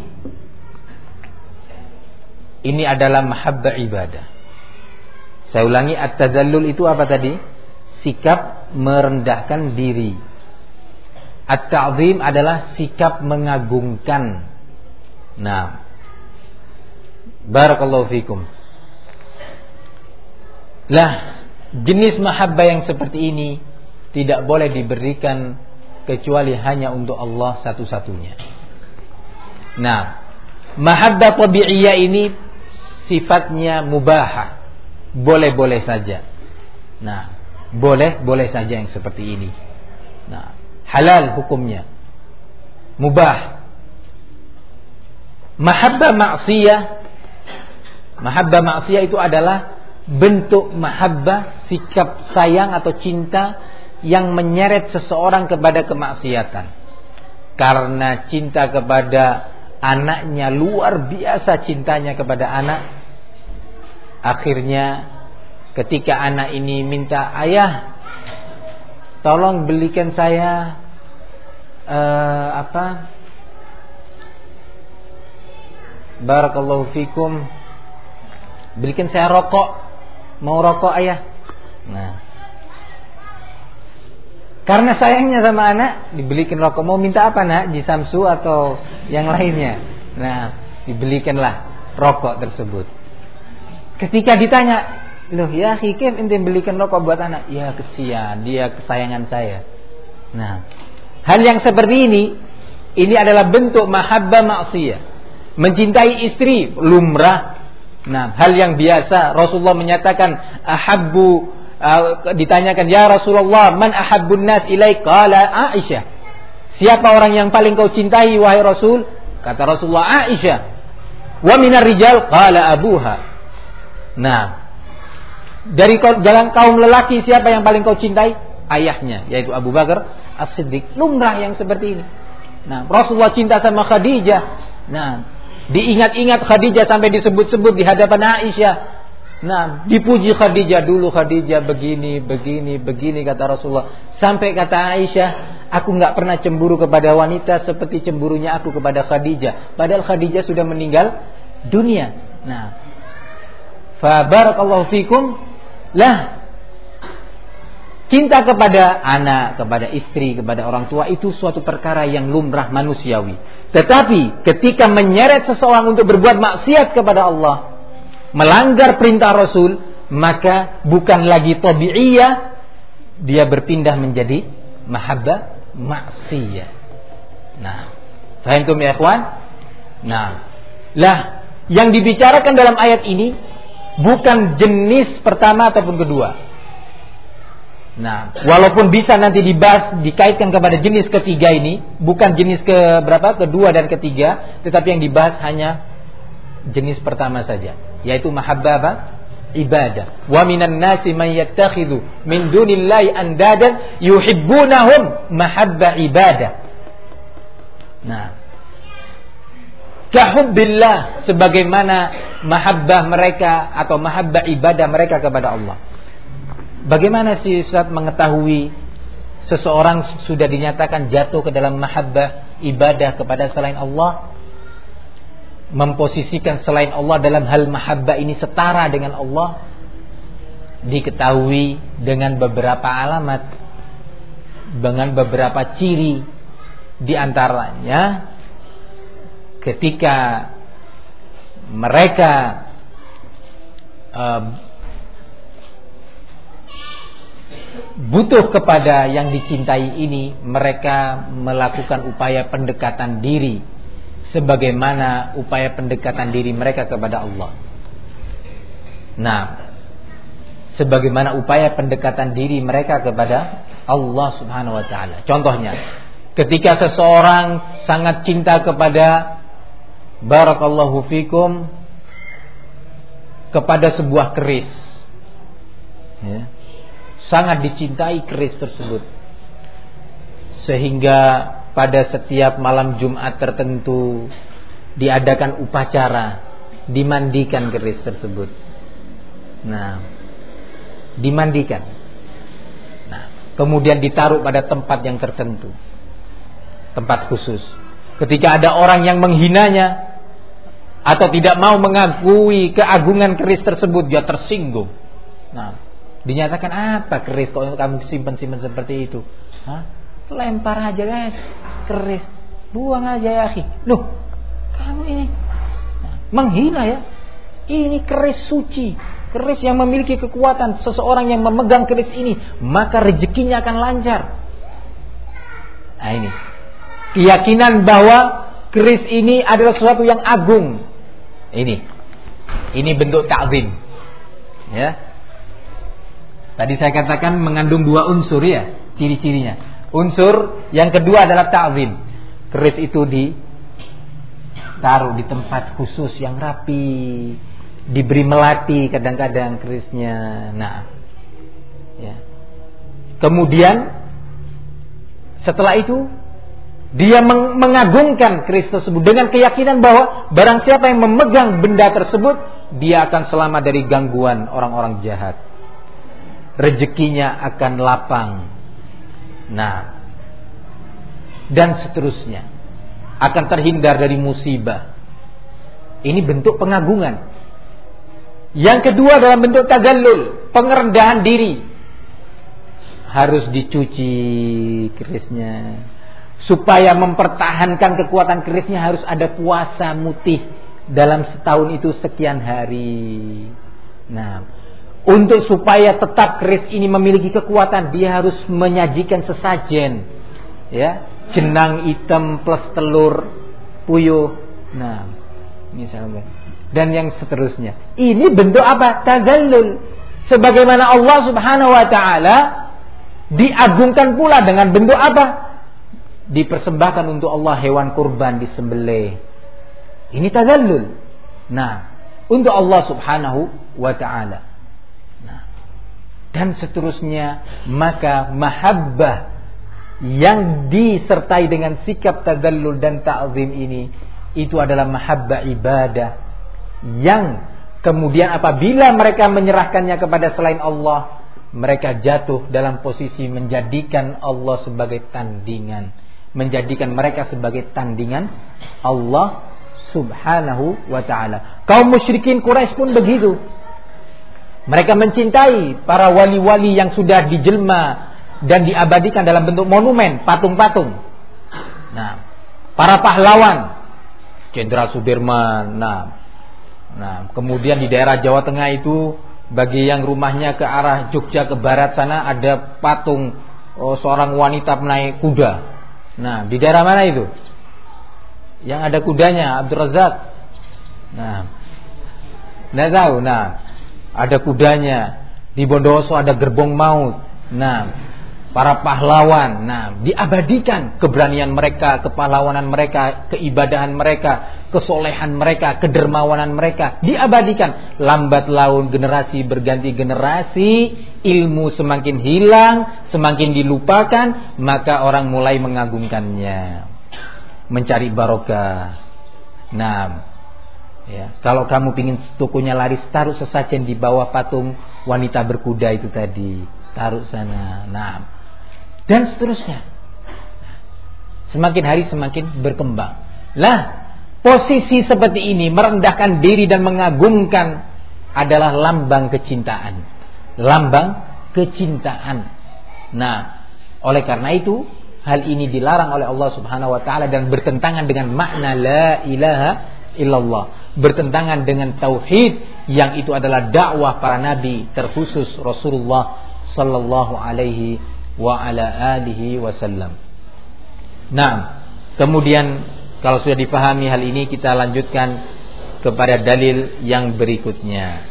ini adalah mahabbah ibadah. Saya ulangi, at-tadallul itu apa tadi? Sikap merendahkan diri. At-ta'zim adalah sikap mengagungkan. Nah, barakallahu fikum. Lah, jenis mahabbah yang seperti ini tidak boleh diberikan kecuali hanya untuk Allah satu-satunya. Nah, mahabbah tabi'iyah ini sifatnya mubahah, boleh-boleh saja. Nah, boleh-boleh saja yang seperti ini. Nah, halal hukumnya, mubah. Mahabbah ma'siyah, mahabbah ma'siyah itu adalah bentuk mahabbah, sikap sayang atau cinta yang menyeret seseorang kepada kemaksiatan. Karena cinta kepada anaknya, luar biasa cintanya kepada anak, akhirnya ketika anak ini minta, ayah tolong belikan saya uh, apa barakallahu fikum, belikan saya rokok, mau rokok ayah. Nah, karena sayangnya sama anak, dibelikan rokok. Mau minta apa nak? Di Samsu atau yang lainnya? Nah, dibelikanlah rokok tersebut. Ketika ditanya, loh ya Hikim, ente belikan rokok buat anak? Ya kesian, dia kesayangan saya. Nah, hal yang seperti ini, ini adalah bentuk mahabbah maksiyah. Mencintai istri, lumrah. Nah, hal yang biasa. Rasulullah menyatakan, ahabbu, uh, ditanyakan, ya Rasulullah, man ahabbun nas ilaik? Qala Aisyah. Siapa orang yang paling kau cintai wahai Rasul? Kata Rasulullah, Aisyah. Wa minar rijal? Qala abuha. Nah, dari jalan kaum lelaki, siapa yang paling kau cintai? Ayahnya, yaitu Abu Bakar As-Siddiq. Lumrah yang seperti ini. Nah, Rasulullah cinta sama Khadijah. Nah, diingat-ingat Khadijah sampai disebut-sebut di hadapan Aisyah. Nah, dipuji Khadijah, dulu Khadijah begini, begini, begini kata Rasulullah. Sampai kata Aisyah, aku enggak pernah cemburu kepada wanita seperti cemburunya aku kepada Khadijah. Padahal Khadijah sudah meninggal dunia. Nah, fa barakallahu fikum. Lah, cinta kepada anak, kepada istri, kepada orang tua itu suatu perkara yang lumrah manusiawi. Tetapi ketika menyeret seseorang untuk berbuat maksiat kepada Allah, melanggar perintah Rasul, maka bukan lagi tabi'iyah, dia berpindah menjadi mahabbah maksiyah. Nah, faham ya ikhwan? Nah, lah yang dibicarakan dalam ayat ini bukan jenis pertama ataupun kedua. Nah, walaupun bisa nanti dibahas, dikaitkan kepada jenis ketiga ini, bukan jenis ke berapa, kedua dan ketiga, tetapi yang dibahas hanya jenis pertama saja, yaitu mahabbah ibadah. Wa minan nasi man yattakhidhu min dunillahi andadan yuhibbunahum mahabbah ibadah. Nah, kahubbillah, sebagaimana mahabbah mereka atau mahabbah ibadah mereka kepada Allah. Bagaimana sih Ustaz mengetahui seseorang sudah dinyatakan jatuh ke dalam mahabbah ibadah kepada selain Allah, memposisikan selain Allah dalam hal mahabbah ini setara dengan Allah? Diketahui dengan beberapa alamat, dengan beberapa ciri. Di antaranya ketika mereka uh, butuh kepada yang dicintai ini, mereka melakukan upaya pendekatan diri sebagaimana upaya pendekatan diri mereka kepada Allah. Nah, sebagaimana upaya pendekatan diri mereka kepada Allah Subhanahu wa taala. Contohnya, ketika seseorang sangat cinta kepada barakallahu fikum kepada sebuah keris, ya, sangat dicintai keris tersebut, sehingga pada setiap malam Jumat tertentu diadakan upacara, dimandikan keris tersebut. Nah, dimandikan. Nah, kemudian ditaruh pada tempat yang tertentu, tempat khusus. Ketika ada orang yang menghinanya atau tidak mau mengakui keagungan keris tersebut, dia tersinggung. Nah, dinyatakan apa keris kok kamu simpan-simpan seperti itu? Hah? Lempar aja guys, keris, buang aja ya akhi. Loh, kamu ini nah, menghina ya? Ini keris suci, keris yang memiliki kekuatan. Seseorang yang memegang keris ini, maka rezekinya akan lancar. Nah ini keyakinan bahwa keris ini adalah sesuatu yang agung. Ini, ini bentuk ta'zim. Ya. Tadi saya katakan mengandung dua unsur ya, ciri-cirinya. Unsur yang kedua adalah ta'zim. Keris itu ditaruh di tempat khusus yang rapi, diberi melati kadang-kadang kerisnya. Nah, ya. Kemudian setelah itu dia meng- mengagungkan keris tersebut dengan keyakinan bahwa barang siapa yang memegang benda tersebut, dia akan selamat dari gangguan orang-orang jahat. Rezekinya akan lapang. Nah, dan seterusnya, akan terhindar dari musibah. Ini bentuk pengagungan. Yang kedua dalam bentuk tazallul, pengerendahan diri. Harus dicuci kerisnya. Supaya mempertahankan kekuatan kerisnya harus ada puasa mutih dalam setahun itu sekian hari. Nah, untuk supaya tetap keris ini memiliki kekuatan, dia harus menyajikan sesajen, ya, jenang hitam plus telur puyuh. Nah, misalnya, dan yang seterusnya. Ini bentuk apa? Tazallul. Sebagaimana Allah Subhanahu wa taala diagungkan pula dengan bentuk apa? Dipersembahkan untuk Allah hewan kurban disembelih. Ini tazallul. Nah, untuk Allah Subhanahu wa taala. Nah, dan seterusnya, maka mahabbah yang disertai dengan sikap tazallul dan ta'zim ini, itu adalah mahabbah ibadah yang kemudian apabila mereka menyerahkannya kepada selain Allah, mereka jatuh dalam posisi menjadikan Allah sebagai tandingan, menjadikan mereka sebagai tandingan Allah Subhanahu wa ta'ala. Kaum musyrikin Quraisy pun begitu. Mereka mencintai para wali-wali yang sudah dijelma dan diabadikan dalam bentuk monumen, patung-patung. Nah, para pahlawan, Jenderal Sudirman. Nah, nah, kemudian di daerah Jawa Tengah itu, bagi yang rumahnya ke arah Jogja ke barat sana, ada patung oh, seorang wanita menaik kuda. Nah, di daerah mana itu? Yang ada kudanya, Abdul Razak. Nah, nggak tahu. Nah, ada kudanya. Di Bondowoso ada gerbong maut. Nah, para pahlawan. Nah, diabadikan keberanian mereka, kepahlawanan mereka, keibadahan mereka, kesolehan mereka, kedermawanan mereka. Diabadikan. Lambat laun generasi berganti generasi, ilmu semakin hilang, semakin dilupakan, maka orang mulai mengagungkannya, mencari barokah. Nah, ya, kalau kamu pingin tokonya laris, taruh sesajen di bawah patung wanita berkuda itu tadi, taruh sana. Nah, dan seterusnya. Semakin hari semakin berkembang. Lah, posisi seperti ini, merendahkan diri dan mengagungkan, adalah lambang kecintaan. Lambang kecintaan. Nah, oleh karena itu, hal ini dilarang oleh Allah Subhanahu wa taala dan bertentangan dengan makna la ilaha illallah, bertentangan dengan tauhid yang itu adalah dakwah para nabi, terkhusus Rasulullah sallallahu alaihi wa ala alihi wasallam. Nah, kemudian kalau sudah dipahami hal ini, kita lanjutkan kepada dalil yang berikutnya.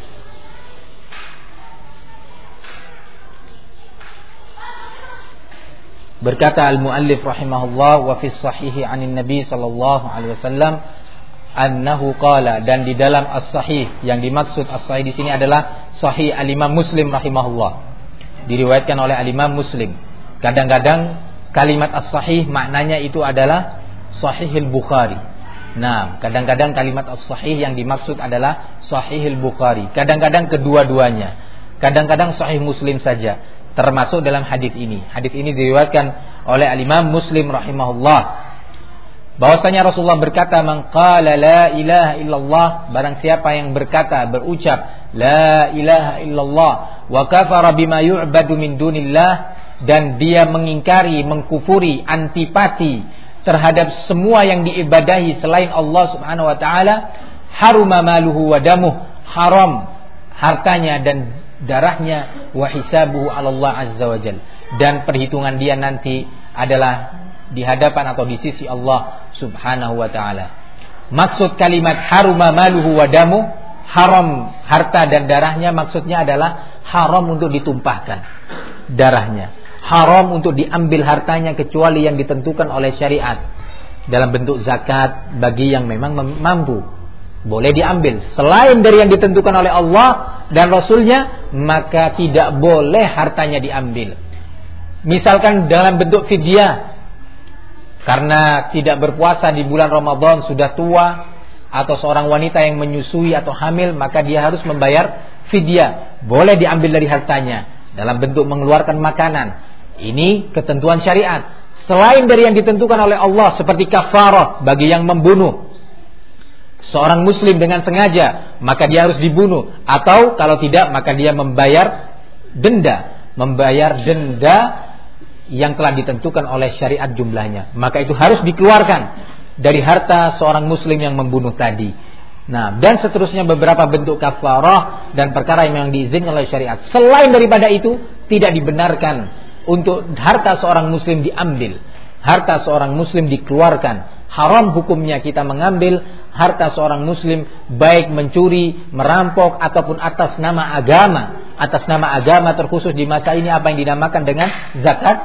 Berkata al-muallif rahimahullah, wa fi sahihi 'anin nabi sallallahu alaihi wasallam annahu qala, dan di dalam as-sahih, yang dimaksud as-sahih di sini adalah sahih al-Imam Muslim rahimahullah, diriwayatkan oleh al-Imam Muslim. Kadang-kadang kalimat as-sahih maknanya itu adalah Sahihul Bukhari. Nah, kadang-kadang kalimat as-sahih yang dimaksud adalah Sahihul Bukhari. Kadang-kadang kedua-duanya. Kadang-kadang Sahih Muslim saja. Termasuk dalam hadis ini. Hadis ini diriwayatkan oleh al-Imam Muslim rahimahullah. bahwasanya Rasulullah berkata, "Man qala la ilaha illallah," barang siapa yang berkata, berucap la ilaha illallah wa kafara bima yu'badu min dunillah, dan dia mengingkari, mengkufuri, antipati terhadap semua yang diibadahi selain Allah Subhanahu wa taala, haruma maluhu wa damuh, haram hartanya dan darahnya, wa hisabuhu 'ala Allah azza wa jalla, dan perhitungan dia nanti adalah di hadapan atau di sisi Allah Subhanahu wa taala. Maksud kalimat haruma maluhu wa damuh, haram harta dan darahnya, maksudnya adalah haram untuk ditumpahkan darahnya, haram untuk diambil hartanya kecuali yang ditentukan oleh syariat dalam bentuk zakat bagi yang memang mampu, boleh diambil. Selain dari yang ditentukan oleh Allah dan Rasulnya, maka tidak boleh hartanya diambil. Misalkan dalam bentuk fidyah, karena tidak berpuasa di bulan Ramadan, sudah tua, atau seorang wanita yang menyusui atau hamil, maka dia harus membayar fidyah. Boleh diambil dari hartanya dalam bentuk mengeluarkan makanan. Ini ketentuan syariat. Selain dari yang ditentukan oleh Allah, seperti kafarah bagi yang membunuh seorang muslim dengan sengaja, maka dia harus dibunuh. Atau kalau tidak, maka dia membayar denda, membayar denda yang telah ditentukan oleh syariat jumlahnya. Maka itu harus dikeluarkan dari harta seorang muslim yang membunuh tadi. Nah, dan seterusnya beberapa bentuk kafarah dan perkara yang memang diizinkan oleh syariat. Selain daripada itu, tidak dibenarkan untuk harta seorang muslim diambil, harta seorang muslim dikeluarkan. Haram hukumnya kita mengambil harta seorang muslim, baik mencuri, merampok, ataupun atas nama agama. Atas nama agama terkhusus di masa ini apa yang dinamakan dengan zakat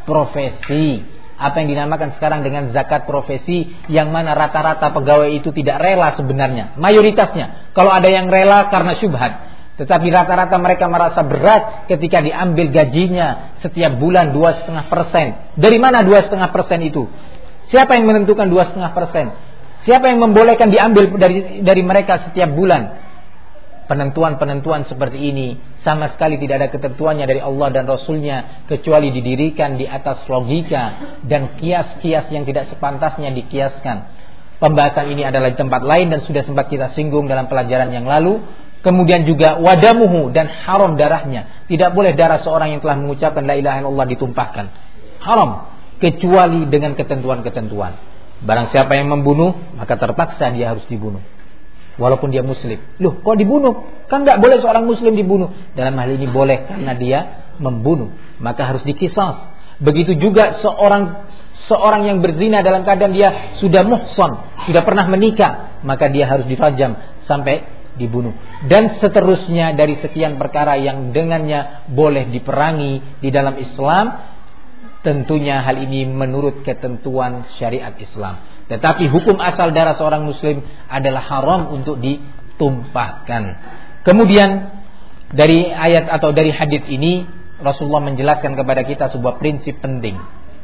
profesi. Apa yang dinamakan sekarang dengan zakat profesi, yang mana rata-rata pegawai itu tidak rela sebenarnya. Mayoritasnya, kalau ada yang rela karena syubhat, tetapi rata-rata mereka merasa berat ketika diambil gajinya setiap bulan dua koma lima persen. Dari mana dua koma lima persen itu? Siapa yang menentukan dua koma lima persen? Siapa yang membolehkan diambil dari dari mereka setiap bulan? Penentuan-penentuan seperti ini sama sekali tidak ada ketentuannya dari Allah dan Rasulnya, kecuali didirikan di atas logika dan kias-kias yang tidak sepantasnya dikiaskan. Pembahasan ini adalah di tempat lain dan sudah sempat kita singgung dalam pelajaran yang lalu. Kemudian juga wadamuhu, dan haram darahnya. Tidak boleh darah seorang yang telah mengucapkan la ilaha illallah ditumpahkan. Haram, kecuali dengan ketentuan-ketentuan. Barang siapa yang membunuh, maka terpaksa dia harus dibunuh, walaupun dia muslim. Loh, kok dibunuh? Kan tidak boleh seorang muslim dibunuh. Dalam hal ini boleh, karena dia membunuh, maka harus dikisas. Begitu juga seorang seorang yang berzina dalam keadaan dia sudah muhsan, sudah pernah menikah, maka dia harus dirajam sampai dibunuh. Dan seterusnya dari sekian perkara yang dengannya boleh diperangi di dalam Islam. Tentunya hal ini menurut ketentuan syariat Islam. Tetapi hukum asal darah seorang muslim adalah haram untuk ditumpahkan. Kemudian dari ayat atau dari hadis ini Rasulullah menjelaskan kepada kita sebuah prinsip penting.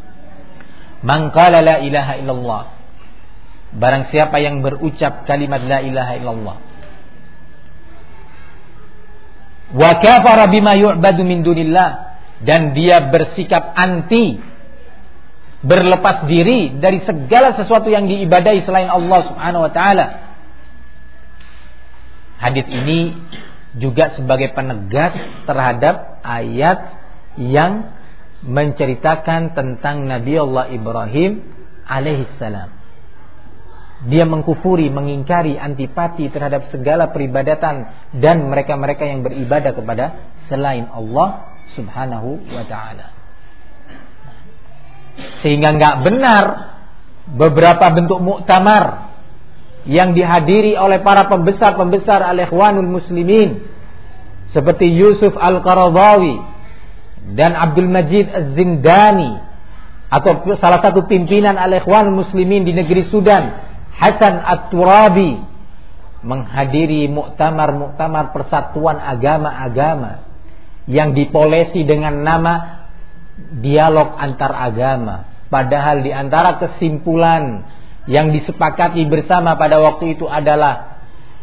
Man qala la ilaha illallah, barang siapa yang berucap kalimat la ilaha illallah, wa kafara bima yu'badu min dunillah, dan dia bersikap anti, berlepas diri dari segala sesuatu yang diibadahi selain Allah Subhanahu wa taala. Hadis ini juga sebagai penegas terhadap ayat yang menceritakan tentang Nabi Allah Ibrahim alaihissalam. Dia mengkufuri, mengingkari, antipati terhadap segala peribadatan dan mereka-mereka yang beribadah kepada selain Allah Subhanahu wa ta'ala. Sehingga enggak benar beberapa bentuk muktamar yang dihadiri oleh para pembesar-pembesar al-ikhwanul muslimin seperti Yusuf al-Qaradawi dan Abdul Majid az-Zindani, atau salah satu pimpinan al-ikhwanul muslimin di negeri Sudan, Hasan at-Turabi, menghadiri muktamar-muktamar persatuan agama-agama yang dipolesi dengan nama dialog antar agama. Padahal di antara kesimpulan yang disepakati bersama pada waktu itu adalah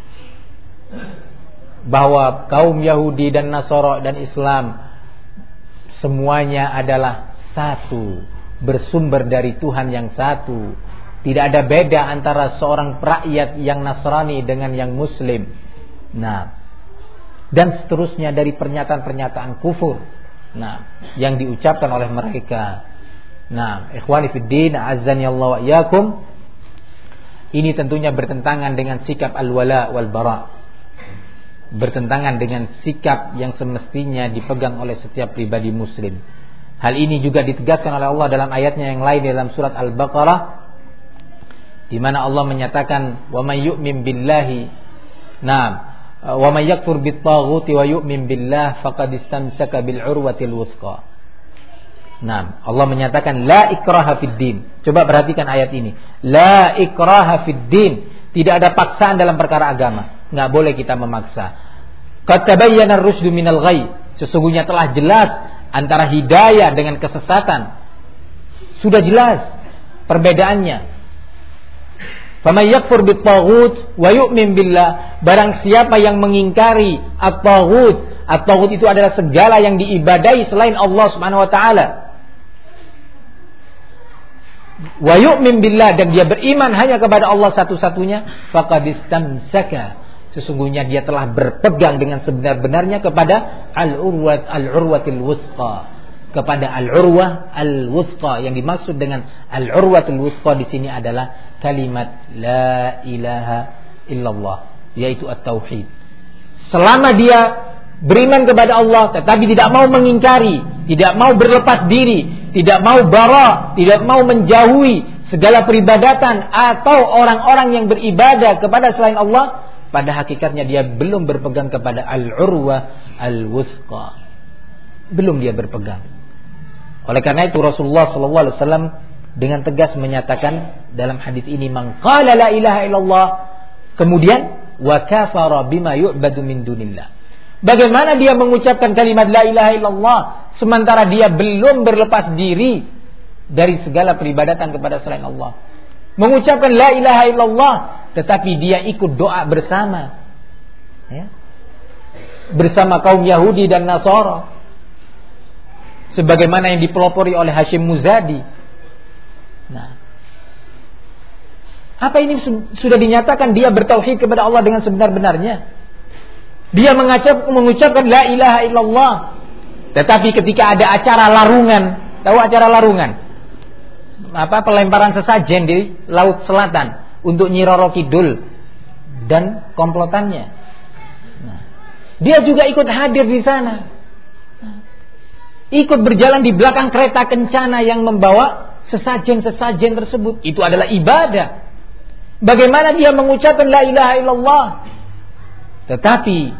bahwa kaum Yahudi dan Nasara dan Islam semuanya adalah satu, bersumber dari Tuhan yang satu, Tidak ada beda antara seorang rakyat yang Nasrani dengan yang Muslim. Nah, dan seterusnya dari pernyataan-pernyataan kufur. Nah, yang diucapkan oleh mereka. Nah, ikhwani fiddin, azzani Allah wa iyyakum. Ini tentunya bertentangan dengan sikap al-wala wal bara. Bertentangan dengan sikap yang semestinya dipegang oleh setiap pribadi muslim. Hal ini juga ditegaskan oleh Allah dalam ayatnya yang lain dalam surat Al-Baqarah, di mana Allah menyatakan wa may yu'min billahi, nah, wa may yakfur bit-taghuti wa yu'min billah faqad istamsaka bil urwatil wuthqa. Nah, Allah menyatakan la ikraha fid din. Coba perhatikan ayat ini. La ikraha fid din. Tidak ada paksaan dalam perkara agama. Enggak boleh kita memaksa. Qad tabayyana ar-rusydu minal ghayy. Sesungguhnya telah jelas antara hidayah dengan kesesatan. Sudah jelas perbedaannya. Faman yakfur bit-taghut wa yu'min billah. Barang siapa yang mengingkari at-taghut. At-taghut itu adalah segala yang diibadahi selain Allah Subhanahu wa taala. Wa yu'min billah, dan dia beriman hanya kepada Allah satu-satunya, faqad istamsaka, sesungguhnya dia telah berpegang dengan sebenar-benarnya kepada al-urwat al-urwatil wuthqa, kepada al-urwah al-wuthqa. Yang dimaksud dengan al-urwatil wuthqa di sini adalah kalimat la ilaha illallah, yaitu at-tauhid. Selama dia beriman kepada Allah tetapi tidak mau mengingkari, tidak mau berlepas diri, tidak mau bara, tidak mau menjauhi segala peribadatan atau orang-orang yang beribadah kepada selain Allah, pada hakikatnya dia belum berpegang kepada al-urwa al-wuthqa. Belum dia berpegang. Oleh karena itu Rasulullah sallallahu alaihi wasallam dengan tegas menyatakan dalam hadis ini, man qala la ilaha illallah, kemudian wa kafara bima yu'badu min dunillah. Bagaimana dia mengucapkan kalimat la ilaha illallah sementara dia belum berlepas diri dari segala peribadatan kepada selain Allah. Mengucapkan la ilaha illallah tetapi dia ikut doa bersama, ya, bersama kaum Yahudi dan Nasara, sebagaimana yang dipelopori oleh Hashim Muzadi. Nah, apa ini sudah dinyatakan dia bertauhid kepada Allah dengan sebenar-benarnya. Dia mengucap, mengucapkan la ilaha illallah, tetapi ketika ada acara larungan, tahu acara larungan? Apa, pelemparan sesajen di Laut Selatan untuk Nyi Roro Kidul dan komplotannya. Nah, dia juga ikut hadir di sana. Nah, ikut berjalan di belakang kereta kencana yang membawa sesajen-sesajen tersebut. Itu adalah ibadah. Bagaimana dia mengucapkan la ilaha illallah tetapi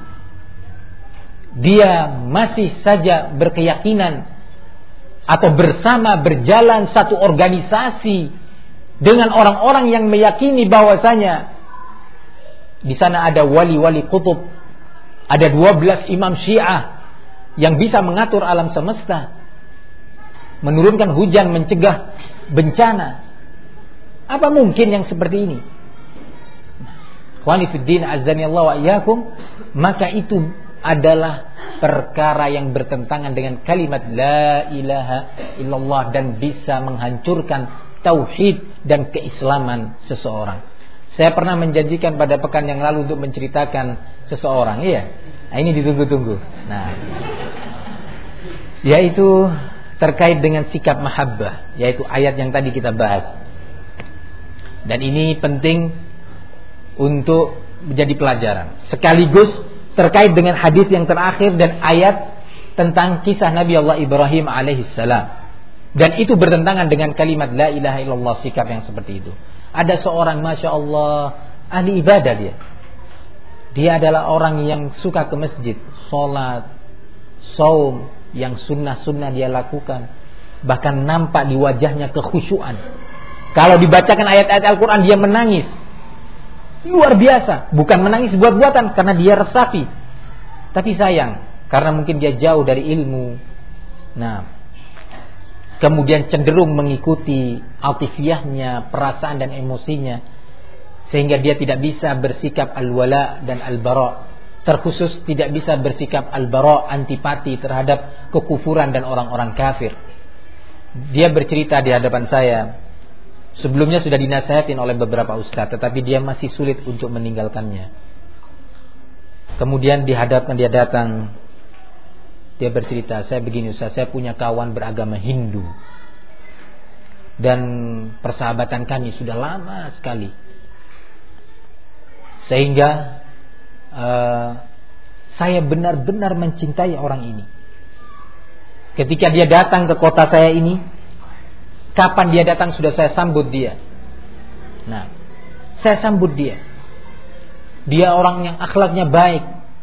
dia masih saja berkeyakinan atau bersama berjalan satu organisasi dengan orang-orang yang meyakini bahwasanya di sana ada wali-wali kutub, ada dua belas imam Syiah yang bisa mengatur alam semesta, menurunkan hujan, mencegah bencana. Apa mungkin yang seperti ini? Ikhwani fiddin, azzani Allah wa iyyakum. Maka itu adalah perkara yang bertentangan dengan kalimat la ilaha illallah dan bisa menghancurkan tauhid dan keislaman seseorang. Saya pernah menjanjikan pada pekan yang lalu untuk menceritakan seseorang, iya. Nah, ini ditunggu-tunggu. Nah, yaitu terkait dengan sikap mahabbah, yaitu ayat yang tadi kita bahas. Dan ini penting untuk menjadi pelajaran. Sekaligus terkait dengan hadis yang terakhir dan ayat tentang kisah Nabi Allah Ibrahim alaihissalam. Dan itu bertentangan dengan kalimat la ilaha illallah, sikap yang seperti itu. Ada seorang, masya Allah, ahli ibadah dia. Dia adalah orang yang suka ke masjid, sholat, saum, yang sunnah-sunnah dia lakukan. Bahkan nampak di wajahnya kekhusyuan. Kalau dibacakan ayat-ayat Al-Quran dia menangis. Luar biasa. Bukan menangis buat-buatan karena dia resapi. Tapi sayang, karena mungkin dia jauh dari ilmu. Nah, kemudian cenderung mengikuti atifiyahnya, perasaan dan emosinya, sehingga dia tidak bisa bersikap al-wala dan al-bara. Terkhusus tidak bisa bersikap al-bara, antipati terhadap kekufuran dan orang-orang kafir. Dia bercerita di hadapan saya, Sebelumnya sudah dinasihatin oleh beberapa ustaz, tetapi dia masih sulit untuk meninggalkannya. Kemudian dihadapkan, dia datang, dia bercerita, saya begini ustaz, saya punya kawan beragama Hindu, dan persahabatan kami sudah lama sekali, sehingga uh, saya benar-benar mencintai orang ini. Ketika dia datang ke kota saya ini, kapan dia datang sudah saya sambut dia. Nah, saya sambut dia. Dia orang yang akhlaknya baik,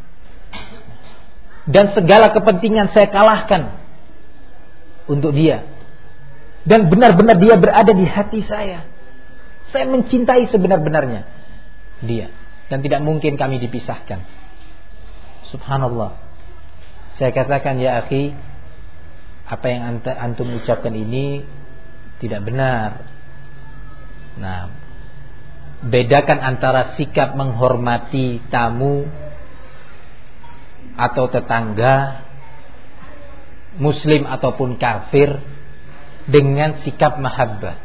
dan segala kepentingan saya kalahkan untuk dia. Dan benar-benar dia berada di hati saya. Saya mencintai sebenar-benarnya dia, dan tidak mungkin kami dipisahkan. Subhanallah. Saya katakan, ya akhi, apa yang antum ucapkan ini tidak benar. Nah, bedakan antara sikap menghormati tamu atau tetangga, muslim ataupun kafir, dengan sikap mahabbah.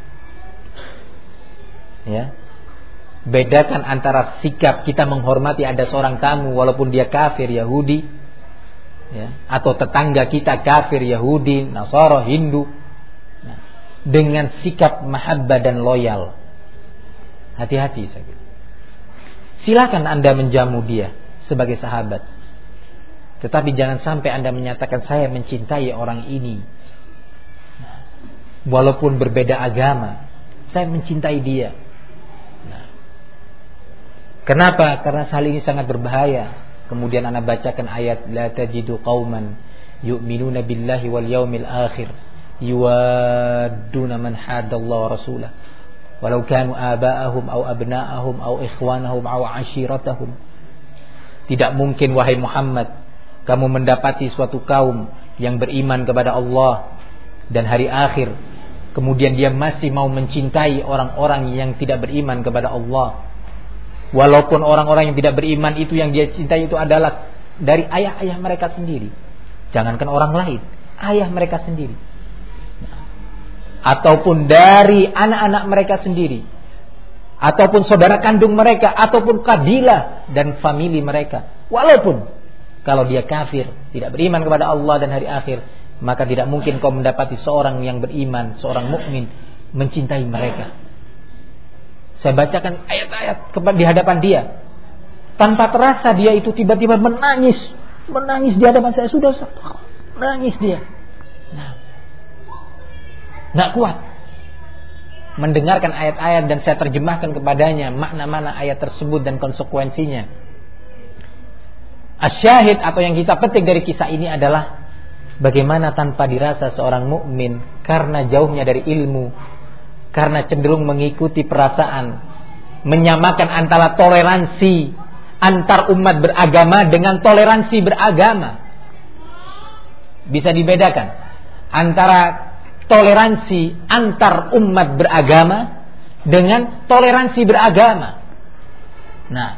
Ya. Bedakan antara sikap kita menghormati ada seorang tamu walaupun dia kafir Yahudi, ya, atau tetangga kita kafir Yahudi, Nasara, Hindu, nah, dengan sikap mahabbah dan loyal. Hati-hati saya kira. Silakan Anda menjamu dia sebagai sahabat, tetapi jangan sampai Anda menyatakan saya mencintai orang ini, nah, walaupun berbeda agama, saya mencintai dia. Nah, kenapa? Karena hal ini sangat berbahaya. Kemudian Anda bacakan ayat, la tajidu qauman yu'minuna billahi wal yaumil akhir yuwadduna man haddallaha wa rasulahu walau kanu aba'ahum aw abna'ahum aw ikhwanahum aw ashiratahum. Tidak mungkin wahai Muhammad kamu mendapati suatu kaum yang beriman kepada Allah dan hari akhir, kemudian dia masih mau mencintai orang-orang yang tidak beriman kepada Allah, walaupun orang-orang yang tidak beriman itu yang dia cintai itu adalah dari ayah-ayah mereka sendiri. Jangankan orang lain, ayah mereka sendiri, ataupun dari anak-anak mereka sendiri, ataupun saudara kandung mereka, ataupun kabilah dan famili mereka. Walaupun kalau dia kafir, tidak beriman kepada Allah dan hari akhir, maka tidak mungkin kau mendapati seorang yang beriman, seorang mukmin mencintai mereka. Saya bacakan ayat-ayat di hadapan dia, tanpa terasa dia itu tiba-tiba menangis, menangis di hadapan saya. Sudah menangis dia. Nah, nggak kuat mendengarkan ayat-ayat, dan saya terjemahkan kepadanya makna-makna ayat tersebut dan konsekuensinya. Asyahid atau yang kita petik dari kisah ini adalah bagaimana tanpa dirasa seorang mukmin, karena jauhnya dari ilmu, karena cenderung mengikuti perasaan, menyamakan antara toleransi antar umat beragama dengan toleransi beragama. Bisa dibedakan antara toleransi antar umat beragama dengan toleransi beragama. Nah,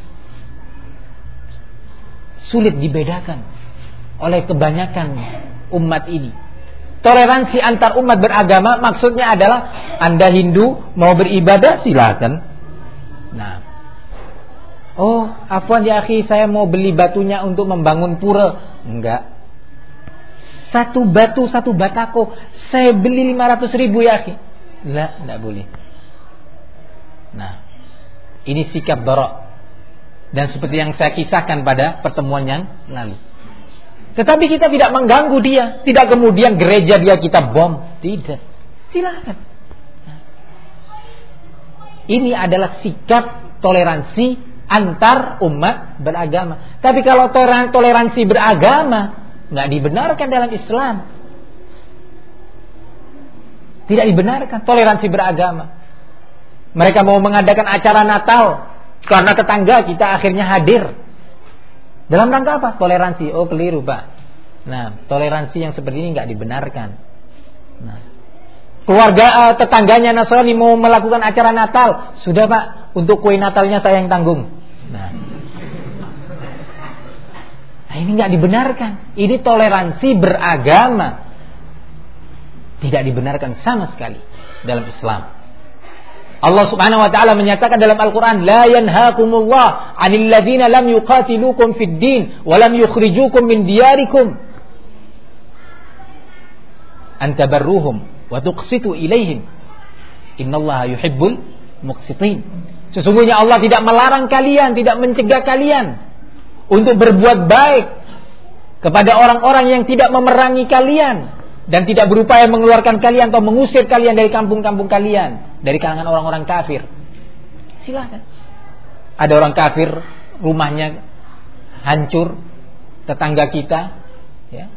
sulit dibedakan oleh kebanyakan umat ini. Toleransi antar umat beragama maksudnya adalah Anda Hindu mau beribadah silakan. Nah, oh afwan ya akhi, saya mau beli batunya untuk membangun pura. Enggak. Satu batu, satu batako saya beli lima ratus ribu ya akhi. Lah, enggak boleh. Nah, ini sikap bara'. Dan seperti yang saya kisahkan pada pertemuan yang lalu. Tetapi kita tidak mengganggu dia, tidak kemudian gereja dia kita bom, tidak. Silakan. Nah, ini adalah sikap toleransi antar umat beragama. Tapi kalau toleransi beragama nggak dibenarkan dalam Islam. Tidak dibenarkan toleransi beragama. Mereka mau mengadakan acara Natal karena tetangga kita akhirnya hadir. Dalam rangka apa? Toleransi. Oh keliru Pak. Nah, toleransi yang seperti ini nggak dibenarkan. Nah, keluarga uh, tetangganya Nasrani mau melakukan acara Natal, sudah Pak, untuk kue Natalnya saya yang tanggung. Nah, nah ini nggak dibenarkan. Ini toleransi beragama, tidak dibenarkan sama sekali dalam Islam. Allah Subhanahu wa taala menyatakan dalam Al-Qur'an, la yanhaakumullah 'anil ladzina lam yuqatilukum fid din wa lam yukhrijukum min diyarikum an tabarruhum wa tuqsitu ilaihim innallaha yuhibbul muqsitin. Sesungguhnya Allah tidak melarang kalian, tidak mencegah kalian untuk berbuat baik kepada orang-orang yang tidak memerangi kalian dan tidak berupaya mengeluarkan kalian atau mengusir kalian dari kampung-kampung kalian, dari kalangan orang-orang kafir. Silakan. Ada orang kafir, rumahnya hancur, tetangga kita ya,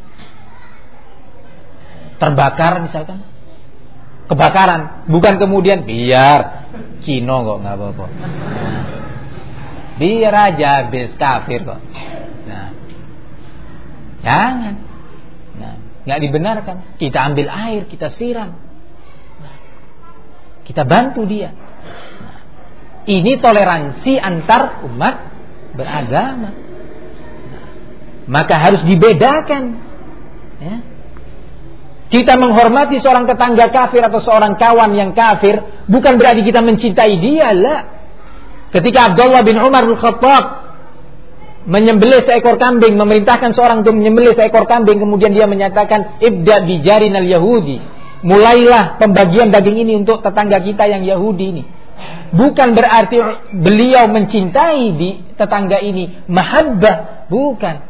terbakar misalkan, kebakaran, bukan kemudian biar Cino kok nggak apa-apa, nah, biar aja habis kafir kok, nah jangan, nah nggak dibenarkan. Kita ambil air, kita siram, nah, kita bantu dia. Nah, ini toleransi antar umat beragama. Nah, maka harus dibedakan. Ya. Kita menghormati seorang tetangga kafir atau seorang kawan yang kafir bukan berarti kita mencintai dia, lah. Ketika Abdullah bin Umar bin Khattab menyembelih seekor kambing, memerintahkan seorang untuk menyembelih seekor kambing, kemudian dia menyatakan ibda bi jarinal yahudi, mulailah pembagian daging ini untuk tetangga kita yang Yahudi ini. Bukan berarti beliau mencintai di tetangga ini, mahabbah, bukan.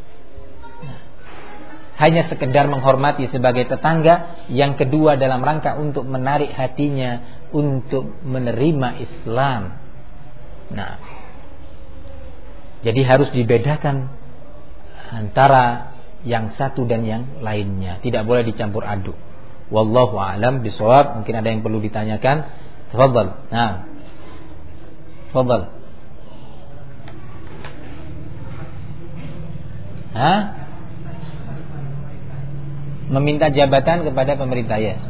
Hanya sekedar menghormati sebagai tetangga. Yang kedua dalam rangka untuk menarik hatinya untuk menerima Islam. Nah, jadi harus dibedakan antara yang satu dan yang lainnya. Tidak boleh dicampur aduk. Wallahu a'lam bishawab. Mungkin ada yang perlu ditanyakan. Tafadhal. Nah. Tafadhal. Hah? Meminta jabatan kepada pemerintah, ya.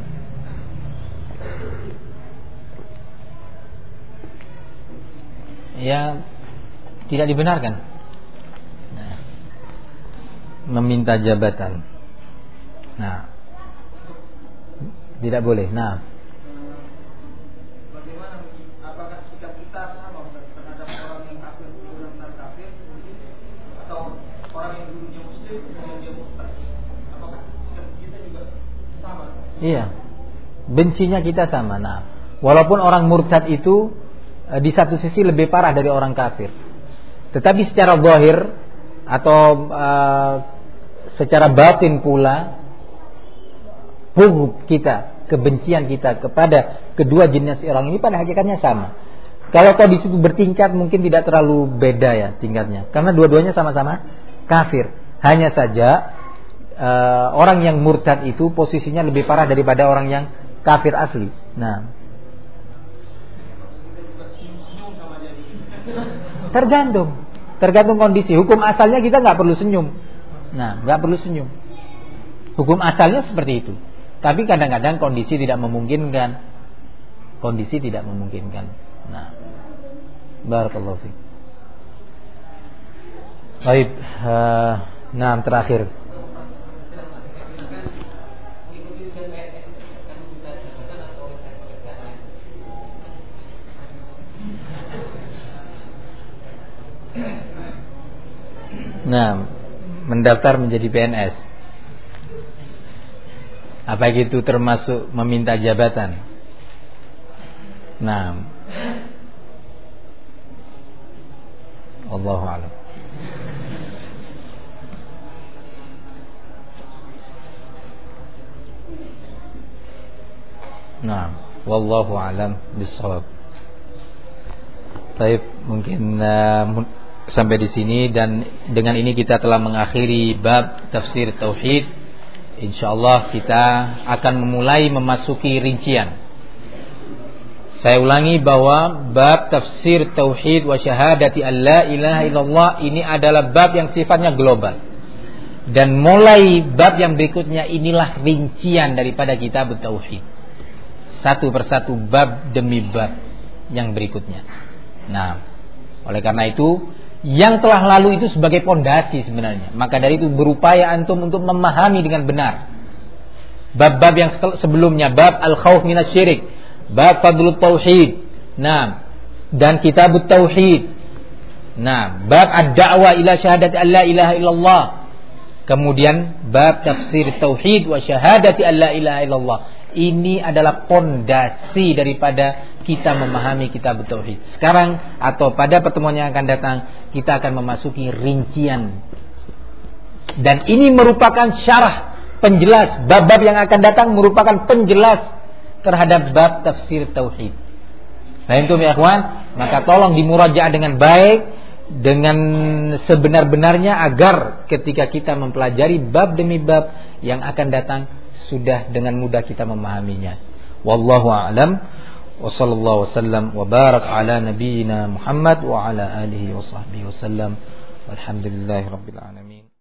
Ya, tidak dibenarkan. Nah, meminta jabatan. Nah, tidak boleh. Nah, bagaimana? Apakah sikap kita sama terhadap orang yang kafir benar-benar kafir, atau orang yang dulunya muslim kemudian dia murtad? Apakah sikap kita juga sama? Iya, bencinya kita sama. Nah, walaupun orang murtad itu di satu sisi lebih parah dari orang kafir, tetapi secara zahir atau uh, secara batin pula, bughd kita, kebencian kita kepada kedua jenis orang ini pada hakikatnya sama. Kalau kondisi itu bertingkat mungkin tidak terlalu beda ya tingkatnya, karena dua-duanya sama-sama kafir. Hanya saja uh, orang yang murtad itu posisinya lebih parah daripada orang yang kafir asli. Nah, tergantung, tergantung kondisi. Hukum asalnya kita nggak perlu senyum. Nah, nggak perlu senyum. Hukum asalnya seperti itu. Tapi kadang-kadang kondisi tidak memungkinkan. Kondisi tidak memungkinkan. Nah, barakallahu fiik. Baik, uh, nah terakhir. Nah, mendaftar menjadi P N S. Apa itu termasuk meminta jabatan? Nah, Allahu a'lam. Nah, wallahu a'lam bishawab. Baik, mungkin uh, sampai di sini, dan dengan ini kita telah mengakhiri bab tafsir tauhid. Insyaallah kita akan memulai memasuki rincian. Saya ulangi bahwa bab tafsir tauhid wa syahadati alla ilaha illallah ini adalah bab yang sifatnya global. Dan mulai bab yang berikutnya inilah rincian daripada kitab tauhid. Satu persatu bab demi bab yang berikutnya. Nah, oleh karena itu yang telah lalu itu sebagai pondasi sebenarnya. Maka dari itu berupaya antum untuk memahami dengan benar bab-bab yang sebelumnya, bab al-khauf minasyirik, bab Fadlul Tauhid. Nah, dan Kitabut Tauhid. Nah, bab Ad-Da'wah ila syahadati an la ilaha illallah. Kemudian bab Tafsir Tauhid wa syahadati an la ilaha illallah. Ini adalah pondasi daripada kita memahami Kitabut Tauhid. Sekarang atau pada pertemuan yang akan datang, kita akan memasuki rincian. Dan ini merupakan syarah, penjelas. Bab-bab yang akan datang merupakan penjelas terhadap bab Tafsir Tauhid. Nah, itu ya ikhwan, maka tolong dimurajaah dengan baik, dengan sebenar-benarnya, agar ketika kita mempelajari bab demi bab yang akan datang sudah dengan mudah kita memahaminya. Wallahu a'lam wa sallallahu wasallam wa barak ala nabiyyina Muhammad wa ala alihi wa sahbihi wasallam. Walhamdulillahirabbil alamin.